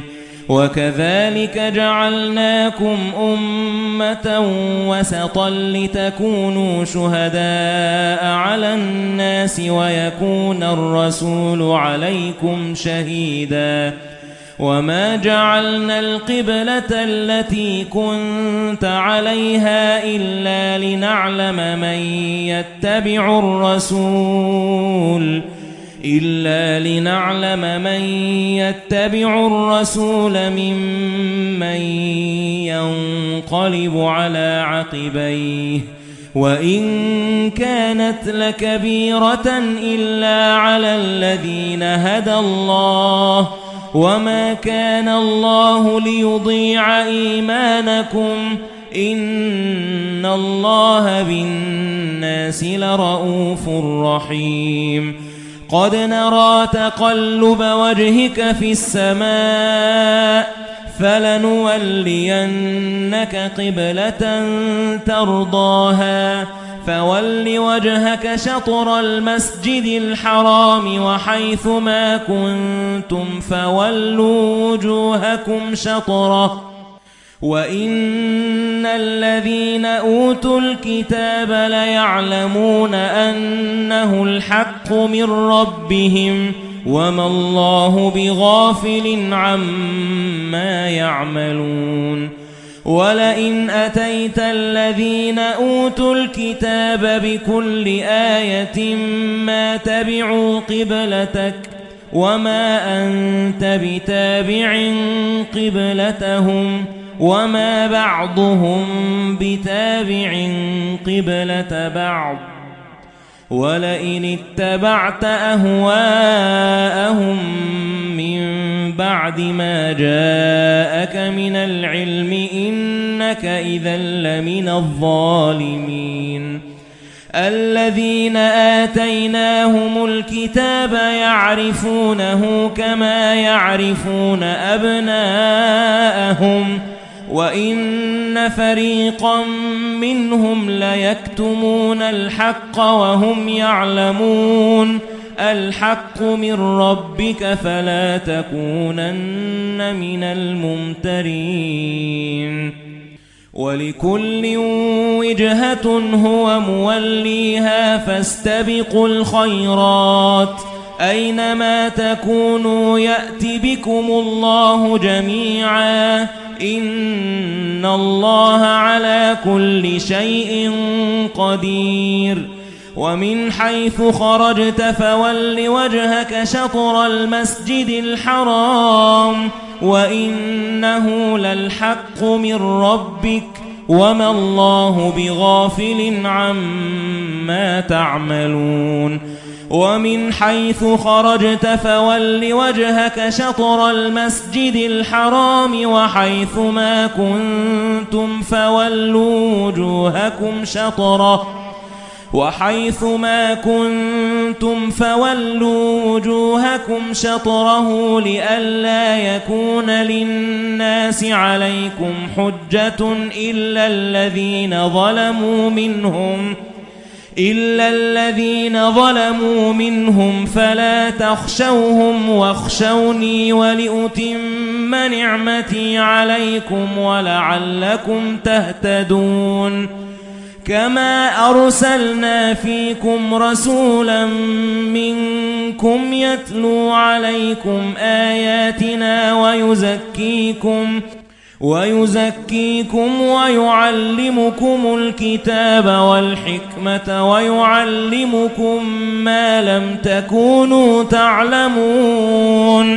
وكذلك جعلناكم أمة وسطا لتكونوا شهداء على الناس ويكون الرسول عليكم شهيدا وما جعلنا القبلة التي كنت عليها إلا لنعلم من يتبع الرسول إلا لنعلم من يتبع الرسول ممن ينقلب على عقبيه وإن كانت لكبيرة إلا على الذين هدى الله وما كان الله ليضيع إيمانكم إن الله بالناس لرؤوف رحيم قد نرى تقلب وجهك في السماء فلنولينك قبلة ترضاها فول وجهك شطر المسجد الحرام وحيث ما كنتم فولوا وجوهكم شطره وإن الذين أوتوا الكتاب ليعلمون أنه الحق من ربهم وما الله بغافل عما يعملون ولئن أتيت الذين أوتوا الكتاب بكل آية ما تبعوا قبلتك وما أنت بتابع قبلتهم وما بعضهم بتابع قبلة بعض ولئن اتبعت أهواءهم من بعد ما جاءك من العلم إنك إذا لمن الظالمين الذين آتيناهم الكتاب يعرفونه كما يعرفون أبناءهم وإن فريقا منهم ليكتمون الحق وهم يعلمون الحق من ربك فلا تكونن من الممترين ولكل وجهة هو موليها فاستبقوا الخيرات أينما تكونوا يأتي بكم الله جميعا إن الله على كل شيء قدير ومن حيث خرجت فول وجهك شطر المسجد الحرام وإنه للحق من ربك وما الله بغافل عما تعملون ومن حيث خرجت فول وجهك شطر المسجد الحرام وحيث ما كنتم فولوا وجوهكم شطره وحيث ما كنتم فولوا وجوهكم شطره لئلا يكون للناس عليكم حجة إلا الذين ظلموا منهم إلا الذين ظلموا منهم فلا تخشوهم واخشوني ولأتم نعمتي عليكم ولعلكم تهتدون كما أرسلنا فيكم رسولا منكم يتلو عليكم آياتنا ويزكيكم ويزكيكم ويعلمكم الكتاب والحكمة ويعلمكم ما لم تكونوا تعلمون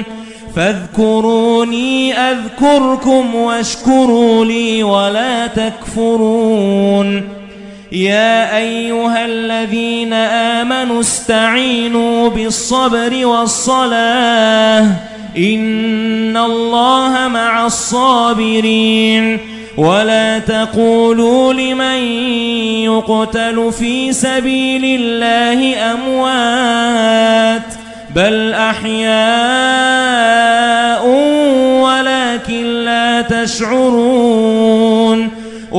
فاذكروني أذكركم واشكروا لي ولا تكفرون يا أيها الذين آمنوا استعينوا بالصبر والصلاة إن الله مع الصابرين ولا تقولوا لمن يقتل في سبيل الله أموات بل أحياء ولكن لا تشعرون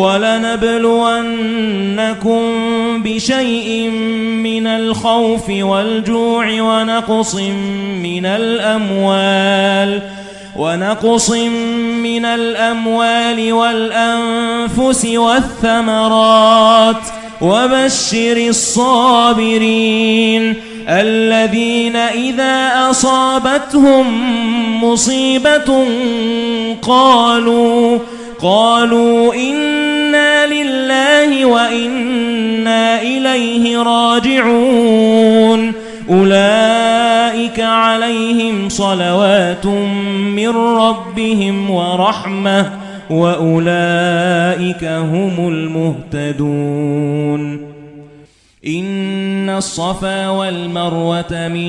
ولنبلونكم بشيء من الخوف والجوع ونقص من الأموال ونقص من الأموال والأنفس والثمرات وبشر الصابرين الذين إذا أصابتهم مصيبة قالوا قالوا إنا لله وإنا إليه راجعون أولئك عليهم صلوات من ربهم ورحمة وأولئك هم المهتدون إن الصفا والمروة من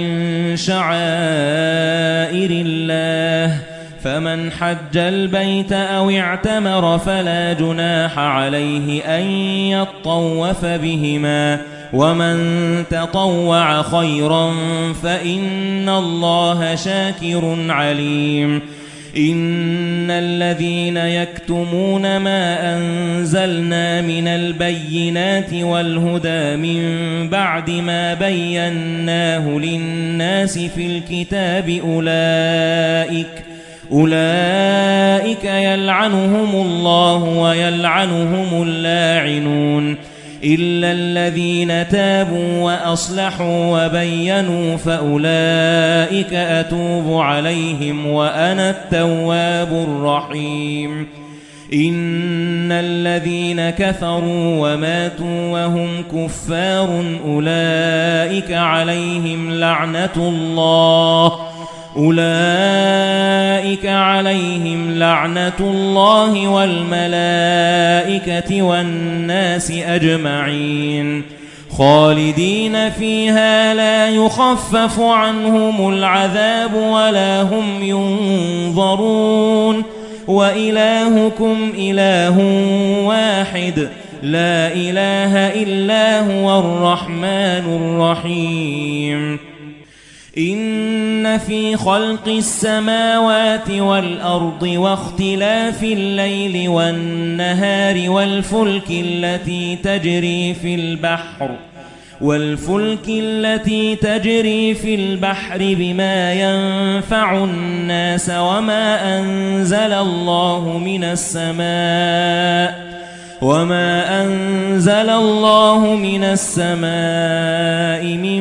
شعائر الله فمن حج البيت أو اعتمر فلا جناح عليه أن يطوف بهما ومن تطوع خيرا فإن الله شاكر عليم إن الذين يكتمون ما أنزلنا من البينات والهدى من بعد ما بيناه للناس في الكتاب أولئك أولئك يلعنهم الله ويلعنهم اللاعنون إلا الذين تابوا وأصلحوا وبينوا فأولئك أتوب عليهم وأنا التواب الرحيم إن الذين كفروا وماتوا وهم كفار أولئك عليهم لعنة الله أولئك عليهم لعنة الله والملائكة والناس أجمعين خالدين فيها لا يخفف عنهم العذاب ولا هم ينظرون وإلهكم إله واحد لا إله إلا هو الرحمن الرحيم إن في خلق السماوات والأرض واختلاف الليل والنهار والفلك التي تجري في البحر والفلك التي تجري في البحر بما ينفع الناس وما أنزل الله من السماء وما أنزل الله من السماء من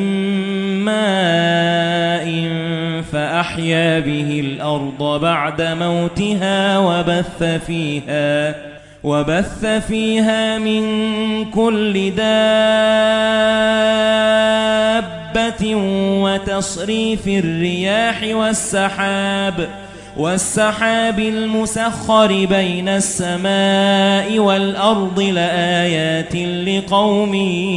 ماء فأحيا به الأرض بعد موتها وبث فيها وبث فيها من كل دابة وتصريف الرياح والسحاب والسحاب المسخر بين السماء والأرض لآيات لقوم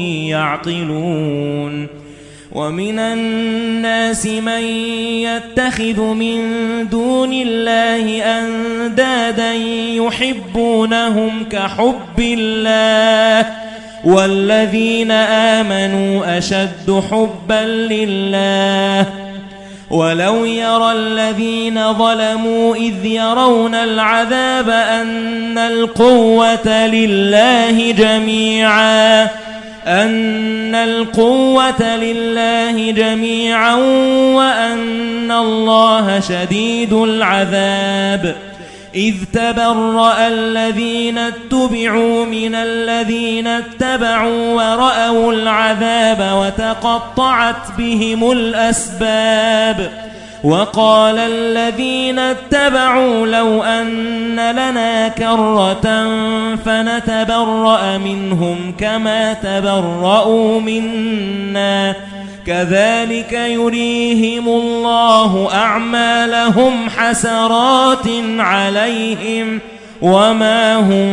يعقلون ومن الناس من يتخذ من دون الله أندادا يحبونهم كحب الله والذين آمنوا أشد حبا لله ولو يرى الذين ظلموا إذ يرون العذاب أن القوة لله جميعا أن القوة لله جميعا وأن الله شديد العذاب إذ تبرأ الذين اتبعوا من الذين اتبعوا ورأوا العذاب وتقطعت بهم الأسباب وقال الذين اتبعوا لو أن لنا كرة فنتبرأ منهم كما تبرأوا منا كذلك يريهم الله أعمالهم حسرات عليهم وما هم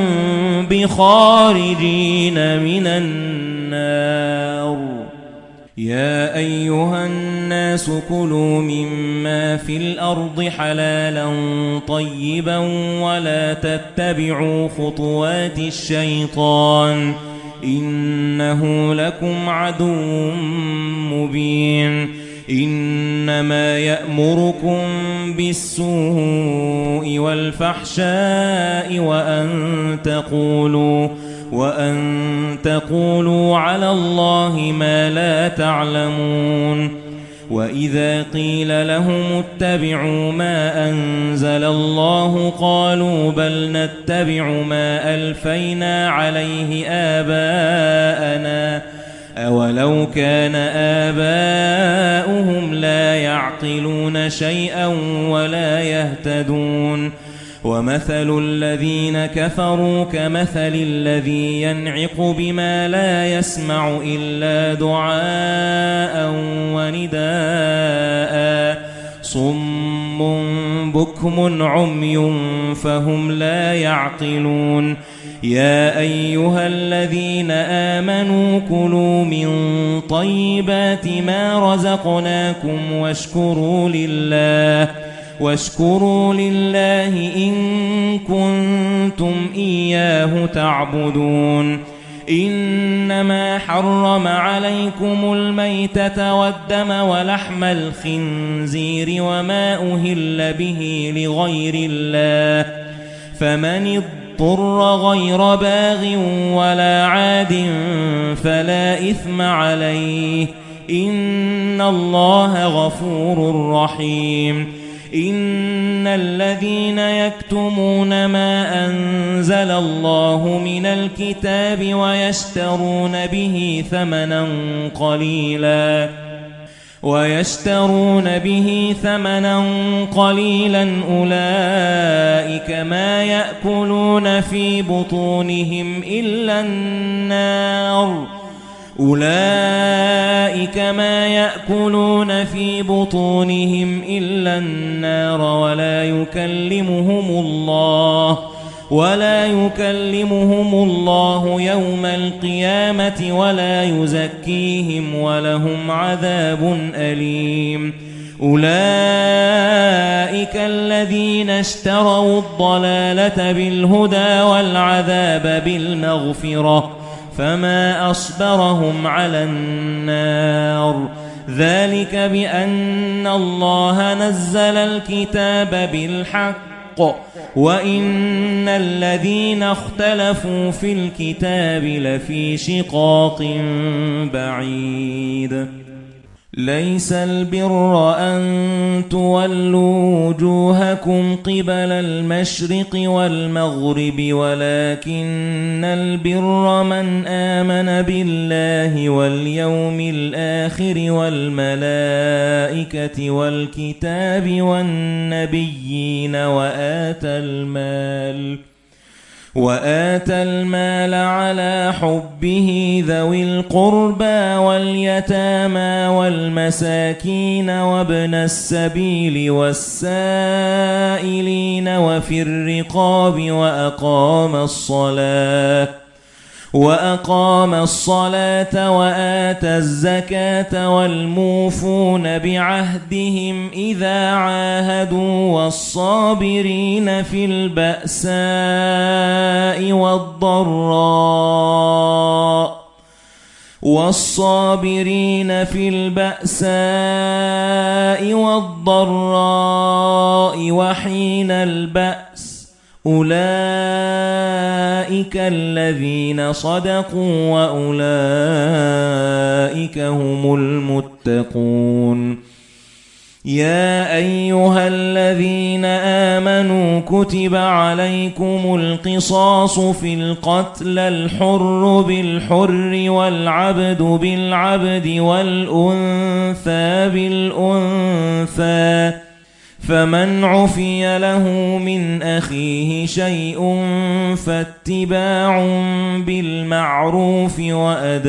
بخارجين من النار يا أيها الناس كلوا مما في الأرض حلالا طيبا ولا تتبعوا خطوات الشيطان إنه لكم عدو مبين إنما يأمركم بالسوء والفحشاء وأن تقولوا وأن تقولوا على الله ما لا تعلمون وَإِذَا قِيلَ لَهُمُ اتَّبِعُوا مَا أَنزَلَ اللَّهُ قَالُوا بَلْ نَتَّبِعُ مَا أَلْفَيْنَا عَلَيْهِ آبَاءَنَا أَوَلَوْ كَانَ آبَاؤُهُمْ لَا يَعْقِلُونَ شَيْئًا وَلَا يَهْتَدُونَ وَمَثَلُ الَّذِينَ كَفَرُوا كَمَثَلِ الَّذِي يَنْعِقُ بِمَا لَا يَسْمَعُ إِلَّا دُعَاءً وَنِدَاءً صُمٌّ بُكْمٌ عُمْيٌ فَهُمْ لَا يَعْقِلُونَ يَا أَيُّهَا الَّذِينَ آمَنُوا كُلُوا مِن طَيِّبَاتِ مَا رَزَقْنَاكُمْ وَاشْكُرُوا لِلَّهِ وَاشْكُرُوا لِلَّهِ إِن كُنتُمْ إِيَّاهُ تَعْبُدُونَ إِنَّمَا حَرَّمَ عَلَيْكُمُ الْمَيْتَةَ وَالدَّمَ وَلَحْمَ الْخِنزِيرِ وَمَا أُهِلَّ بِهِ لِغَيْرِ اللَّهِ فَمَنِ اضْطُرَّ غَيْرَ بَاغٍ وَلَا عَادٍ فَلَا إِثْمَ عَلَيْهِ إِنَّ اللَّهَ غَفُورٌ رَّحِيمٌ إِنَّ الَّذِينَ يَكْتُمُونَ مَا أَنزَلَ اللَّهُ مِنَ الْكِتَابِ وَيَشْتَرُونَ بِهِ ثَمَنًا قَلِيلًا وَيَشْتَرُونَ بِهِ ثَمَنًا قَلِيلًا أُولَئِكَ مَا يَأْكُلُونَ فِي بُطُونِهِمْ إِلَّا النَّارَ أُولَئِكَ مَا يَأْكُلُونَ فِي بُطُونِهِمْ إِلَّا النَّارَ وَلَا يُكَلِّمُهُمُ اللَّهُ وَلَا يُكَلِّمُهُمُ اللَّهُ يَوْمَ الْقِيَامَةِ وَلَا يُزَكِّيهِمْ وَلَهُمْ عَذَابٌ أَلِيمٌ أُولَئِكَ الَّذِينَ اشْتَرَوُا الضَّلَالَةَ بِالْهُدَى وَالْعَذَابَ بِالْمَغْفِرَةِ فَمَا أَصْبَرَهُمْ عَلَى النَّارِ ذَلِكَ بِأَنَّ اللَّهَ نَزَّلَ الْكِتَابَ بِالْحَقِّ وَإِنَّ الَّذِينَ اخْتَلَفُوا فِي الْكِتَابِ لَفِي شِقَاقٍ بَعِيدٍ لَيْسَ الْبِرَّ أَن تُوَلُّوا وُجُوهَكُمْ قِبَلَ الْمَشْرِقِ وَالْمَغْرِبِ وَلَكِنَّ الْبِرَّ مَنْ آمَنَ بِاللَّهِ وَالْيَوْمِ الْآخِرِ وَالْمَلَائِكَةِ وَالْكِتَابِ وَالنَّبِيِّينَ وَآتَى الْمَالَ وَآتَى الْمَالَ عَلَى حُبِّهِ ذَوِي الْقُرْبَى وَالْيَتَامَى وَالْمَسَاكِينَ وَابْنَ السَّبِيلِ وَالسَّائِلِينَ وَفِي الرِّقَابِ وَأَقَامَ الصَّلَاةَ وَأَقَامَ الصَّلَاةَ وَآتَى الزَّكَاةَ وَالْمُوفُونَ بِعَهْدِهِمْ إِذَا عَاهَدُوا وَالصَّابِرِينَ فِي الْبَأْسَاءِ وَالضَّرَّاءِ وَالصَّابِرِينَ فِي الْبَأْسَاءِ وَالضَّرَّاءِ وَحِينَ الْبَأْسِ أُولَئِكَ الَّذِينَ صَدَقُوا وَأُولَئِكَ هُمُ الْمُتَّقُونَ يَا أَيُّهَا الَّذِينَ آمَنُوا كُتِبَ عَلَيْكُمُ الْقِصَاصُ فِي الْقَتْلى الْحُرُّ بِالْحُرِّ وَالْعَبْدُ بِالْعَبْدِ وَالْأُنثَى بِالْأُنثَى فَمَنْ عُفِيَ لَهُ مِنْ أَخِيهِ شَيْءٌ فَاتِّبَاعٌ بِالْمَعْرُوفِ وَأَدَاءٌ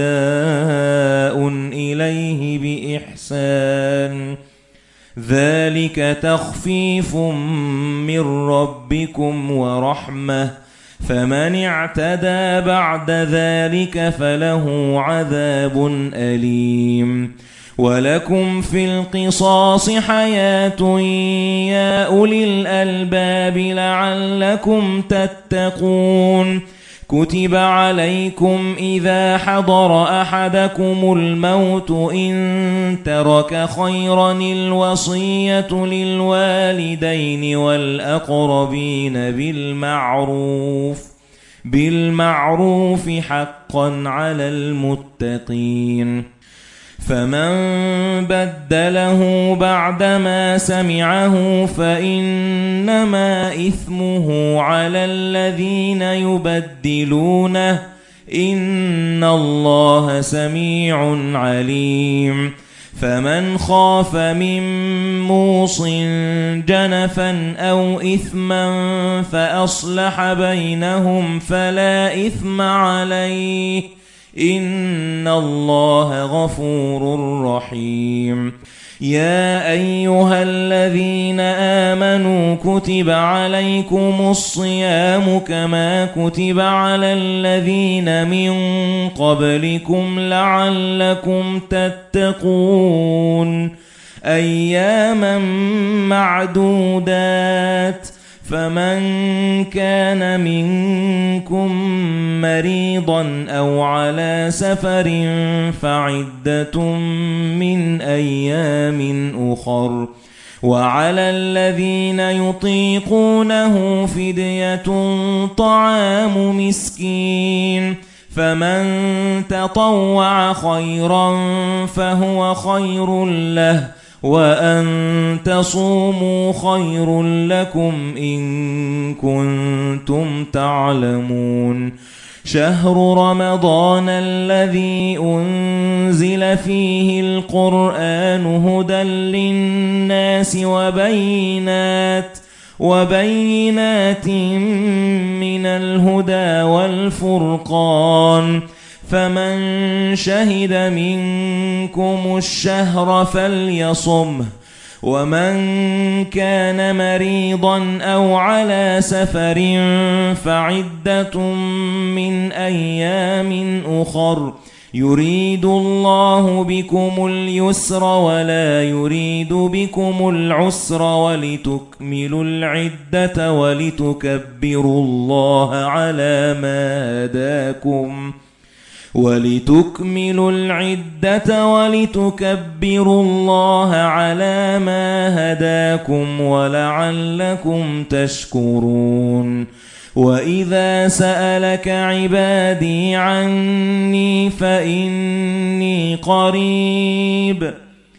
إِلَيْهِ بِإِحْسَانٍ ذَلِكَ تَخْفِيفٌ مِّن رَّبِّكُمْ وَرَحْمَةٌ فَمَنِ اعْتَدَى بَعْدَ ذَلِكَ فَلَهُ عَذَابٌ أَلِيمٌ وَلَكُمْ فِي الْقِصَاصِ حَيَاةٌ يَا أُولِي الْأَلْبَابِ لَعَلَّكُمْ تَتَّقُونَ كُتِبَ عَلَيْكُمْ إِذَا حَضَرَ أَحَدَكُمُ الْمَوْتُ إِن تَرَكَ خَيْرًا الْوَصِيَّةُ لِلْوَالِدَيْنِ وَالْأَقْرَبِينَ بِالْمَعْرُوفِ بِالْمَعْرُوفِ حَقًّا عَلَى الْمُتَّقِينَ فمن بدله بعدما سمعه فإنما إثمه على الذين يبدلونه إن الله سميع عليم فمن خاف من موص جنفا أو إثما فأصلح بينهم فلا إثم عليه إن الله غفور رحيم يا أيها الذين آمنوا كتب عليكم الصيام كما كتب على الذين من قبلكم لعلكم تتقون أياما معدودات فمن كان منكم مريضا أو على سفر فعدة من أيام أخر وعلى الذين يطيقونه فدية طعام مسكين فمن تطوع خيرا فهو خير له وأن تصوموا خير لكم إن كنتم تعلمون شهر رمضان الذي أنزل فيه القرآن هدى للناس وبينات وبينات من الهدى والفرقان فمن شهد منكم الشهر فليصمه ومن كان مريضا أو على سفر فعدة من أيام أخر يريد الله بكم اليسر ولا يريد بكم العسر ولتكملوا العدة ولتكبروا الله على ما هداكم ولتكملوا العدة ولتكبروا الله على ما هداكم ولعلكم تشكرون وإذا سألك عبادي عني فإني قريب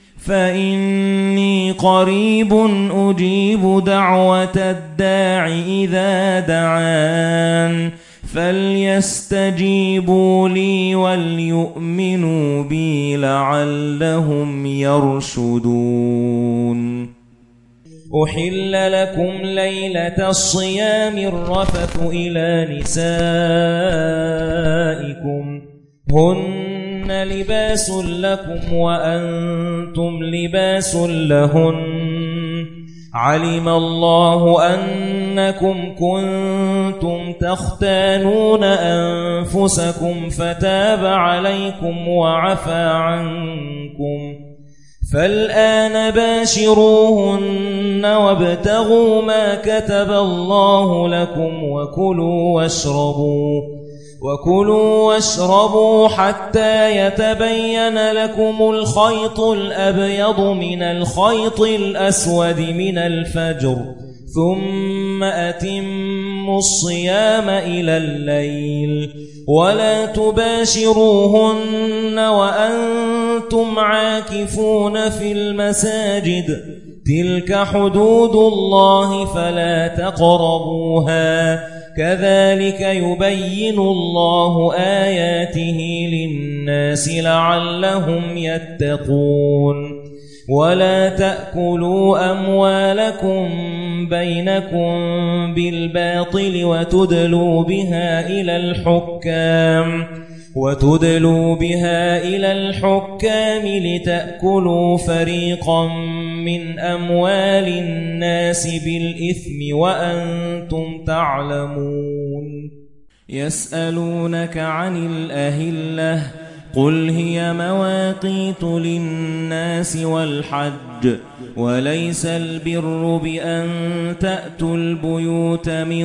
فإني قريب أجيب دعوة الداع إذا دعان فليستجيبوا لي وليؤمنوا بي لعلهم يرشدون أحل لكم ليلة الصيام الرفث إلى نسائكم هن لباس لكم وأنتم لباس لهن علم الله أنكم كنتم تختانون أنفسكم فتاب عليكم وعفى عنكم فالآن باشروهن وابتغوا ما كتب الله لكم وكلوا واشربوا وكلوا واشربوا حتى يتبين لكم الخيط الأبيض من الخيط الأسود من الفجر ثم أتموا الصيام إلى الليل ولا تباشروهن وأنتم عاكفون في المساجد تلك حدود الله فلا تقربوها كذلك يبين الله آياته للناس لعلهم يتقون ولا تأكلوا أموالكم بينكم بالباطل وتدلوا بها إلى الحكام وتدلوا بها إلى الحكام لتأكلوا فريقا من أموال الناس بالإثم وأنتم تعلمون يسألونك عن الأهلة قل هي مواقيت للناس والحج وليس البر بأن تأتوا البيوت من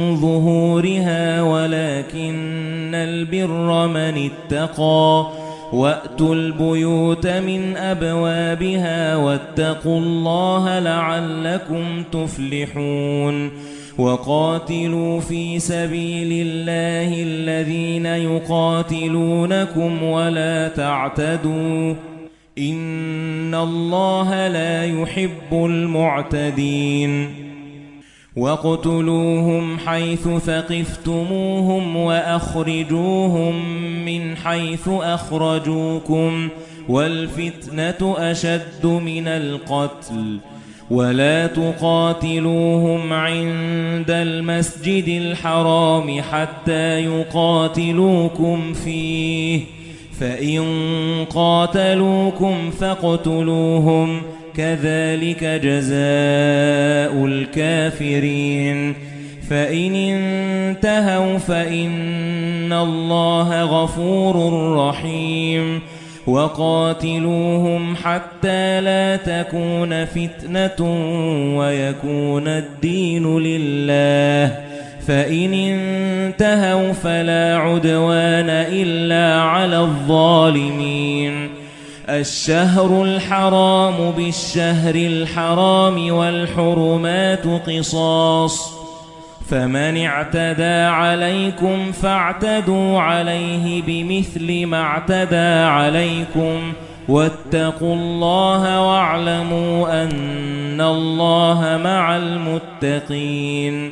ظهورها ولكن البر من اتقى وأتوا البيوت من أبوابها واتقوا الله لعلكم تفلحون وقاتلوا في سبيل الله الذين يقاتلونكم ولا تعتدوا إِنَّ اللَّهَ لَا يُحِبُّ الْمُعْتَدِينَ وَاقْتُلُوهُمْ حَيْثُ ثَقِفْتُمُوهُمْ وَأَخْرِجُوهُمْ مِنْ حَيْثُ أَخْرَجُوكُمْ وَالْفِتْنَةُ أَشَدُّ مِنَ الْقَتْلِ وَلَا تُقَاتِلُوهُمْ عِندَ الْمَسْجِدِ الْحَرَامِ حَتَّى يُقَاتِلُوكُمْ فِيهِ فَإِن قَاتَلُوكُمْ فَاقْتُلُوهُمْ كَذَلِكَ جَزَاءُ الْكَافِرِينَ فَإِنِ انتهوا فَإِنَّ اللَّهَ غَفُورٌ رَّحِيمٌ وَقَاتِلُوهُمْ حَتَّى لَا تَكُونَ فِتْنَةٌ وَيَكُونَ الدِّينُ لِلَّهِ فَإِنِ انتهوا فَلَا عُدْوَانَ إِلَّا عَلَى الظَّالِمِينَ الشهر الحرام بالشهر الحرام والحرمات قصاص فمن اعتدى عليكم فاعتدوا عليه بمثل ما اعتدى عليكم واتقوا الله واعلموا أن الله مع المتقين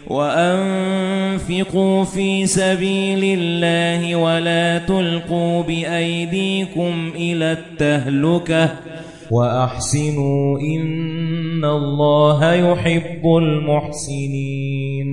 وأنفقوا في سبيل الله ولا تلقوا بأيديكم إلى التهلكة وأحسنوا إن الله يحب المحسنين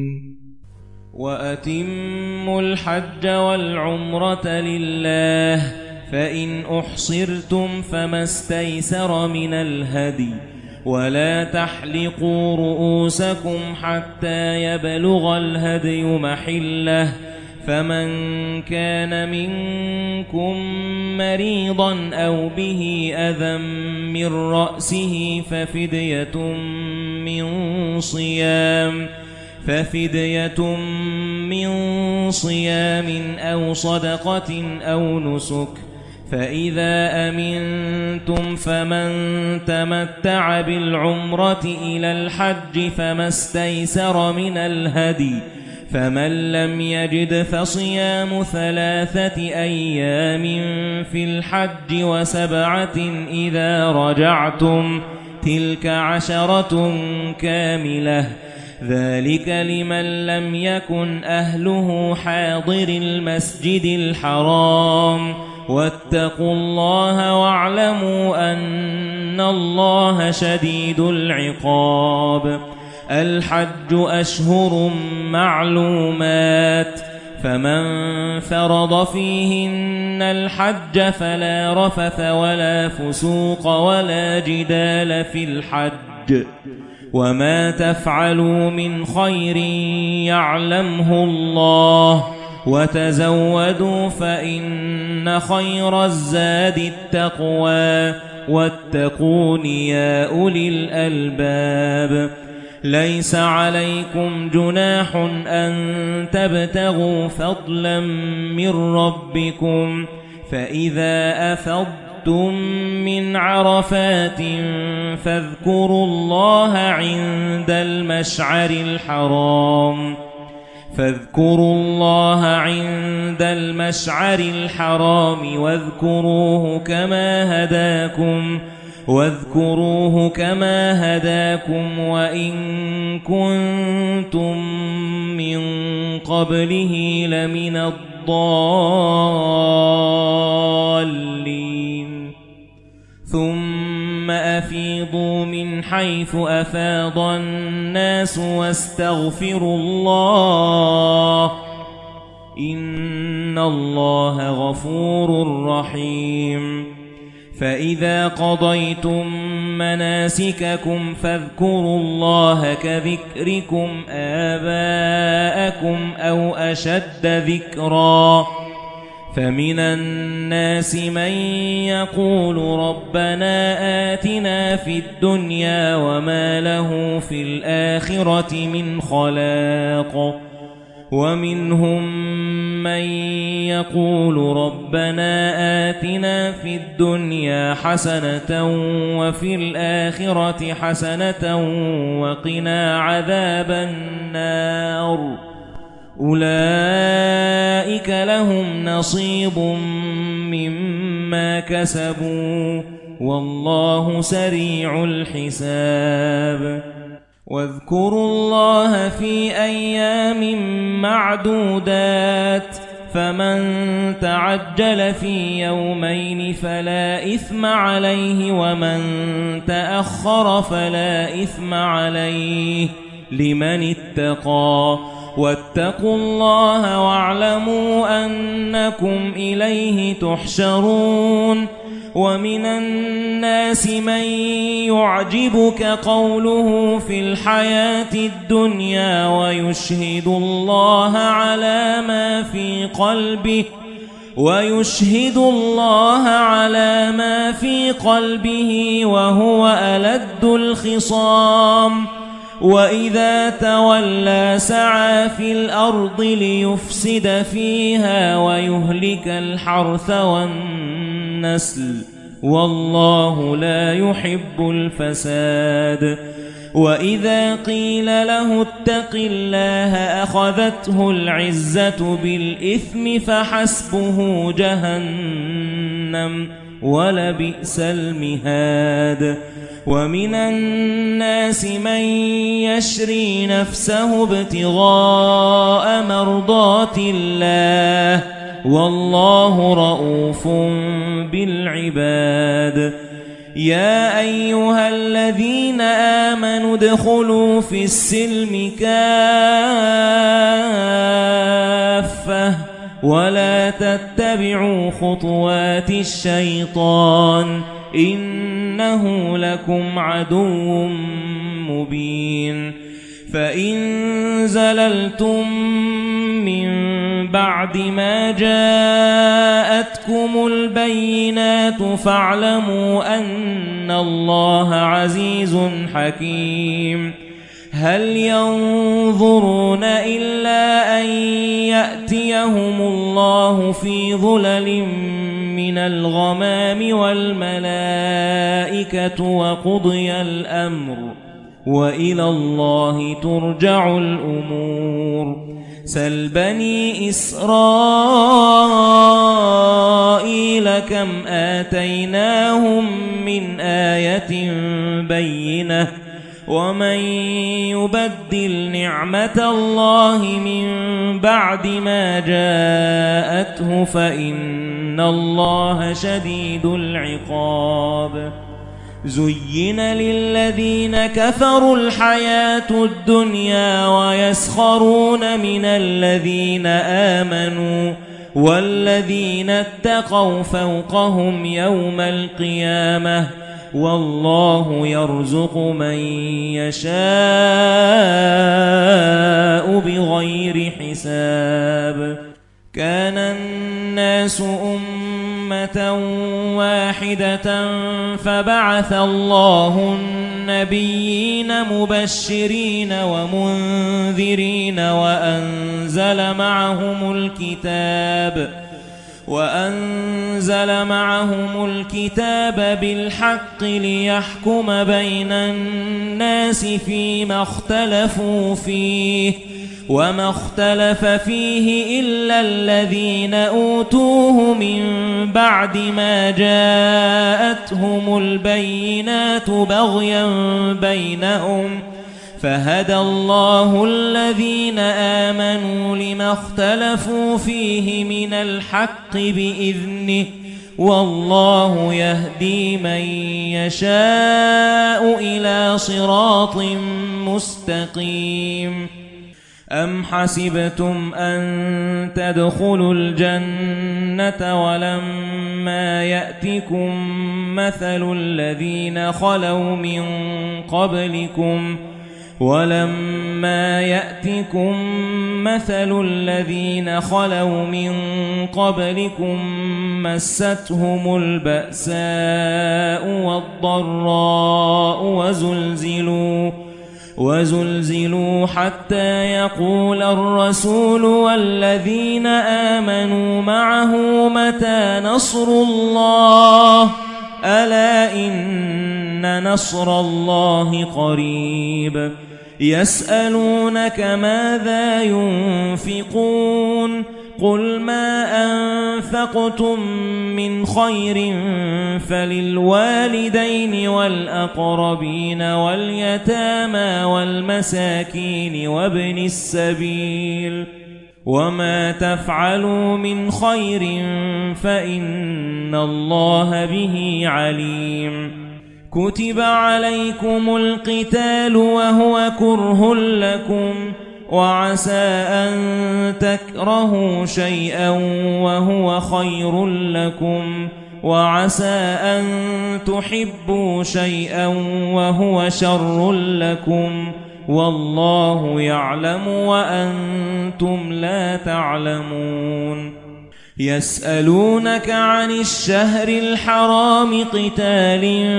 وأتموا الحج والعمرة لله فإن أحصرتم فما استيسر من الهدي ولا تحلقوا رؤوسكم حتى يبلغ الهدي محله فمن كان منكم مريضا أو به أذى من رأسه ففدية من صيام ففدية من صيام أو صدقة أو نسك فإذا أمنتم فمن تمتع بالعمرة إلى الحج فما استيسر من الهدي فمن لم يجد فصيام ثلاثة أيام في الحج وسبعة إذا رجعتم تلك عشرة كاملة ذلك لمن لم يكن أهله حاضر المسجد الحرام واتقوا الله واعلموا أن الله شديد العقاب الحج أشهر معلومات فمن فرض فيهن الحج فلا رفث ولا فسوق ولا جدال في الحج وما تفعلوا من خير يعلمه الله وتزودوا فإن خير الزاد التقوى واتقون يا أولي الألباب ليس عليكم جناح أن تبتغوا فضلا من ربكم فإذا أفضتم من عرفات فاذكروا الله عند المشعر الحرام فاذكروا الله عند المشعر الحرام واذكروه كما هداكم واذكروه كما هداكم وإن كنتم من قبله لمن الضالين ثم أفيضوا من حيث أفاض الناس واستغفروا الله إن الله غفور رحيم فإذا قضيتم مناسككم فاذكروا الله كذكركم آباءكم أو أشد ذكرا فمن الناس من يقول ربنا آتنا في الدنيا وما له في الآخرة من خلاق ومنهم من يقول ربنا آتنا في الدنيا حسنة وفي الآخرة حسنة وقنا عذاب النار أولئك لهم نصيب مما ما كسبوا والله سريع الحساب واذكروا الله في أيام معدودات فمن تعجل في يومين فلا إثم عليه ومن تأخر فلا إثم عليه لمن اتقى واتقوا الله واعلموا أنكم إليه تحشرون ومن الناس من يعجبك قوله في الحياة الدنيا ويشهد الله على ما في قلبه ويشهد الله على ما في قلبه وهو ألد الخصام وإذا تولى سعى في الأرض ليفسد فيها ويهلك الحرث والنسل والله لا يحب الفساد وإذا قيل له اتق الله أخذته العزة بالإثم فحسبه جهنم ولبئس المهاد ومن الناس من يشري نفسه ابتغاء مرضات الله والله رؤوف بالعباد يا أيها الذين آمنوا ادخلوا في السلم كافة ولا تتبعوا خطوات الشيطان إنه لكم عدو مبين فإن زللتم من بعد ما جاءتكم البينات فاعلموا أن الله عزيز حكيم هل ينظرون إلا أن يأتيهم الله في ظلل من الغمام والملائكة وقضي الأمر وإلى الله ترجع الأمور سل بني إسرائيل كم آتيناهم من آية بينة ومن يبدل نعمة الله من بعد ما جاءته فإن الله شديد العقاب زين للذين كفروا الحياة الدنيا ويسخرون من الذين آمنوا والذين اتقوا فوقهم يوم القيامة والله يرزق من يشاء بغير حساب كان الناس أمة واحدة فبعث الله النبيين مبشرين ومنذرين وأنزل معهم الكتاب وأنزل معهم الكتاب بالحق ليحكم بين الناس فيما اختلفوا فيه وما اختلف فيه إلا الذين أوتوه من بعد ما جاءتهم البينات بغيا بينهم فهدى الله الذين آمنوا لما اختلفوا فيه من الحق بإذنه والله يهدي من يشاء إلى صراط مستقيم أم حسبتم أن تدخلوا الجنة ولما يأتكم مثل الذين خلوا من قبلكم ولما يأتكم مثل الذين خلوا من قبلكم مستهم البأساء والضراء وزلزلوا وزلزلوا حتى يقول الرسول والذين آمنوا معه متى نصر الله ألا إن نصر الله قريب يسألونك ماذا ينفقون قُلْ مَا أَنفَقْتُم مِّنْ خَيْرٍ فَلِلْوَالِدَيْنِ وَالْأَقْرَبِينَ وَالْيَتَامَى وَالْمَسَاكِينِ وَابْنِ السَّبِيلِ وَمَا تَفْعَلُوا مِنْ خَيْرٍ فَإِنَّ اللَّهَ بِهِ عَلِيمٌ كُتِبَ عَلَيْكُمُ الْقِتَالُ وَهُوَ كُرْهٌ لَكُمْ وَعَسَى أَن تَكْرَهُوا شَيْئًا وَهُوَ خَيْرٌ لَكُمْ وَعَسَى أَن تُحِبُّوا شَيْئًا وَهُوَ شَرٌّ لَكُمْ وَاللَّهُ يَعْلَمُ وَأَنْتُمْ لَا تَعْلَمُونَ يَسْأَلُونَكَ عَنِ الشَّهْرِ الْحَرَامِ قِتَالٍ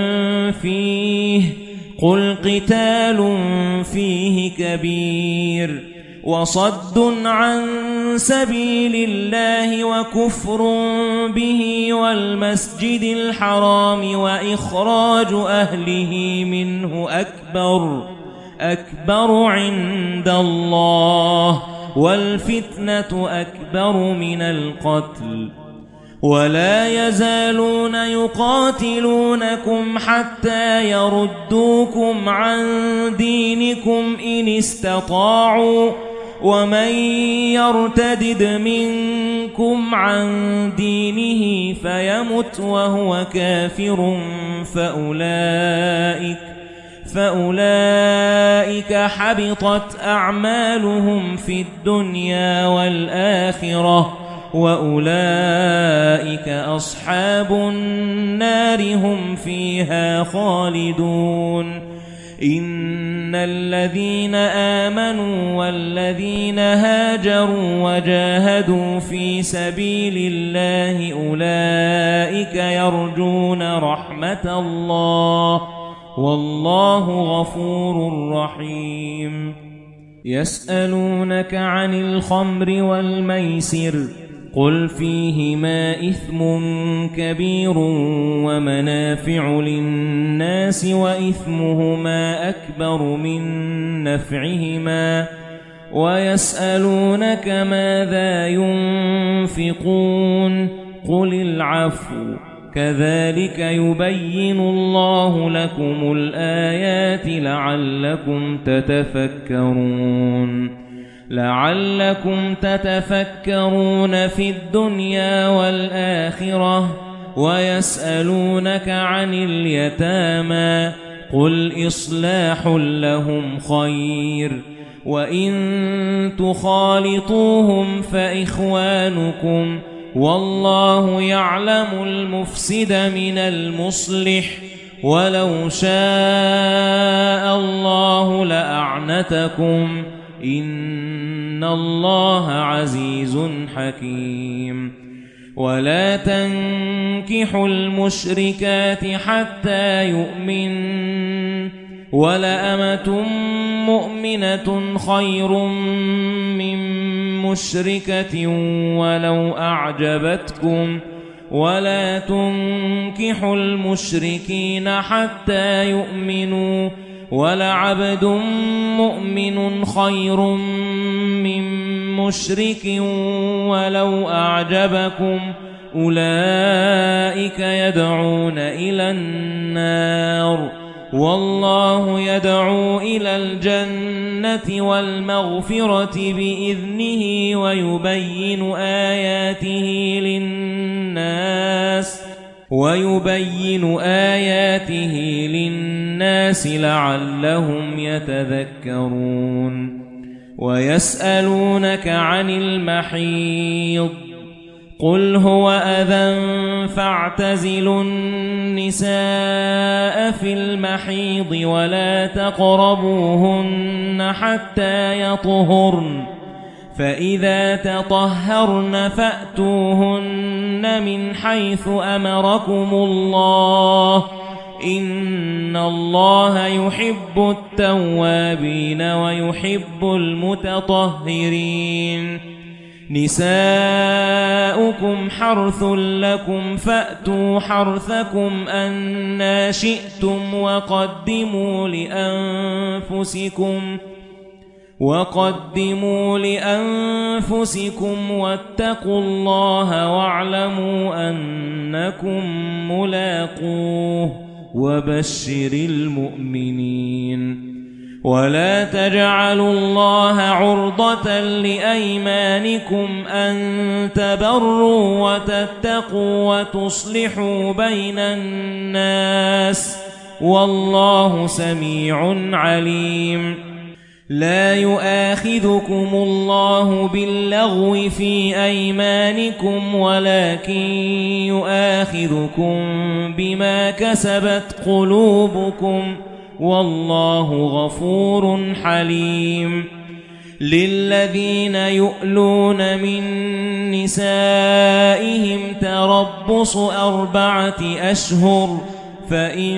فِيهِ قُلْ قِتَالٌ فِيهِ كَبِيرٌ وَصَدٌّ عَن سَبِيلِ اللَّهِ وَكُفْرٌ بِهِ وَالْمَسْجِدِ الْحَرَامِ وَإِخْرَاجُ أَهْلِهِ مِنْهُ أَكْبَرُ أَكْبَرُ عِندَ اللَّهِ وَالْفِتْنَةُ أَكْبَرُ مِنَ الْقَتْلِ وَلَا يَزَالُونَ يُقَاتِلُونَكُمْ حَتَّى يَرُدُّوكُمْ عَن دِينِكُمْ إِنِ اسْتَطَاعُوا وَمَن يَرْتَدِدْ مِنكُمْ عَن دِينِهِ فَيَمُتْ وَهُوَ كَافِرٌ فَأُولَئِكَ فَأُولَئِكَ حَبِطَتْ أَعْمَالُهُمْ فِي الدُّنْيَا وَالْآخِرَةِ وَأُولَئِكَ أَصْحَابُ النَّارِ هُمْ فِيهَا خَالِدُونَ إِنَّ الَّذِينَ آمَنُوا وَالَّذِينَ هَاجَرُوا وَجَاهَدُوا فِي سَبِيلِ اللَّهِ أُولَئِكَ يَرْجُونَ رَحْمَةَ اللَّهِ وَاللَّهُ غَفُورٌ رَّحِيمٌ يَسْأَلُونَكَ عَنِ الْخَمْرِ وَالْمَيْسِرِ قُلْ فِيهِمَا إِثْمٌ كَبِيرٌ وَمَنَافِعُ لِلنَّاسِ وَإِثْمُهُمَا أَكْبَرُ مِن نَّفْعِهِمَا وَيَسْأَلُونَكَ مَاذَا يُنفِقُونَ قُلِ الْعَفْوَ كَذَلِكَ يُبَيِّنُ اللَّهُ لَكُمُ الْآيَاتِ لَعَلَّكُمْ تَتَفَكَّرُونَ لَعَلَّكُمْ تَتَفَكَّرُونَ فِي الدُّنْيَا وَالْآخِرَةِ وَيَسْأَلُونَكَ عَنِ الْيَتَامَى قُلْ إِصْلَاحٌ لَهُمْ خَيْرٌ وَإِن تُخَالِطُوهُمْ فَإِخْوَانُكُمْ وَاللَّهُ يَعْلَمُ الْمُفْسِدَ مِنَ الْمُصْلِحِ وَلَوْ شَاءَ اللَّهُ لَأَعْنَتَكُمْ إِنَّ اللَّهَ عَزِيزٌ حَكِيمٌ وَلَا تَنكِحُوا الْمُشْرِكَاتِ حَتَّى يُؤْمِنَّ وَلَأَمَةٌ مُؤْمِنَةٌ خَيْرٌ مِّن مُّشْرِكَةٍ وَلَوْ أَعْجَبَتْكُمْ وَلَا تُنكِحُوا الْمُشْرِكِينَ حَتَّى يُؤْمِنُوا وَلَعَبْدٌ مُؤْمِنٌ خَيْرٌ مِّن مُّشْرِكٍ وَلَوْ أَعْجَبَكُمْ أُولَئِكَ يَدْعُونَ إِلَى النَّارِ وَاللَّهُ يَدْعُو إِلَى الْجَنَّةِ وَالْمَغْفِرَةِ بِإِذْنِهِ وَيُبَيِّنُ آيَاتِهِ لِلنَّاسِ وَيُبَيِّنُ آيَاتِهِ لِلنَّاسِ لَعَلَّهُمْ يَتَذَكَّرُونَ وَيَسْأَلُونَكَ عَنِ الْمَحِيضِ قُلْ هُوَ أَذًى فَاعْتَزِلُوا النِّسَاءَ فِي الْمَحِيضِ وَلَا تَقْرَبُوهُنَّ حَتَّى يَطْهُرْنَ فَإِذَا تَطَهَّرْنَ فَأْتُوهُنَّ مِنْ حَيْثُ أَمَرَكُمُ اللَّهُ إِنَّ اللَّهَ يُحِبُّ التَّوَّابِينَ وَيُحِبُّ الْمُتَطَهِّرِينَ نِسَاؤُكُمْ حَرْثٌ لَكُمْ فَأْتُوا حَرْثَكُمْ أَنَّا شِئْتُمْ وَقَدِّمُوا لِأَنفُسِكُمْ وقدموا لأنفسكم واتقوا الله واعلموا أنكم ملاقوه وبشر المؤمنين ولا تجعلوا الله عرضة لأيمانكم أن تبروا وتتقوا وتصلحوا بين الناس والله سميع عليم لا يؤاخذكم الله باللغو في أيمانكم ولكن يؤاخذكم بما كسبت قلوبكم والله غفور حليم للذين يؤلون من نسائهم تربص أربعة أشهر فإن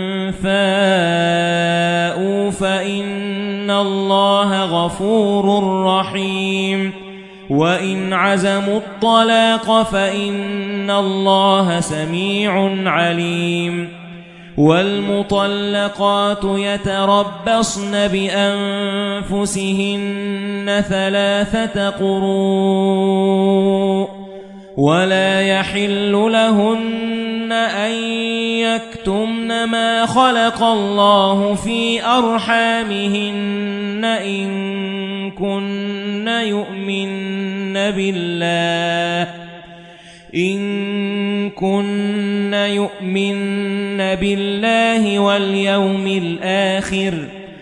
فاءوا فإن الله غفور رحيم وإن عزموا الطلاق فإن الله سميع عليم والمطلقات يتربصن بأنفسهن ثلاثة قروء ولا يحل لهن أن يكتمن ما خلق الله في أرحامهن إن كن يؤمن بالله إن كن يؤمن بالله واليوم الآخر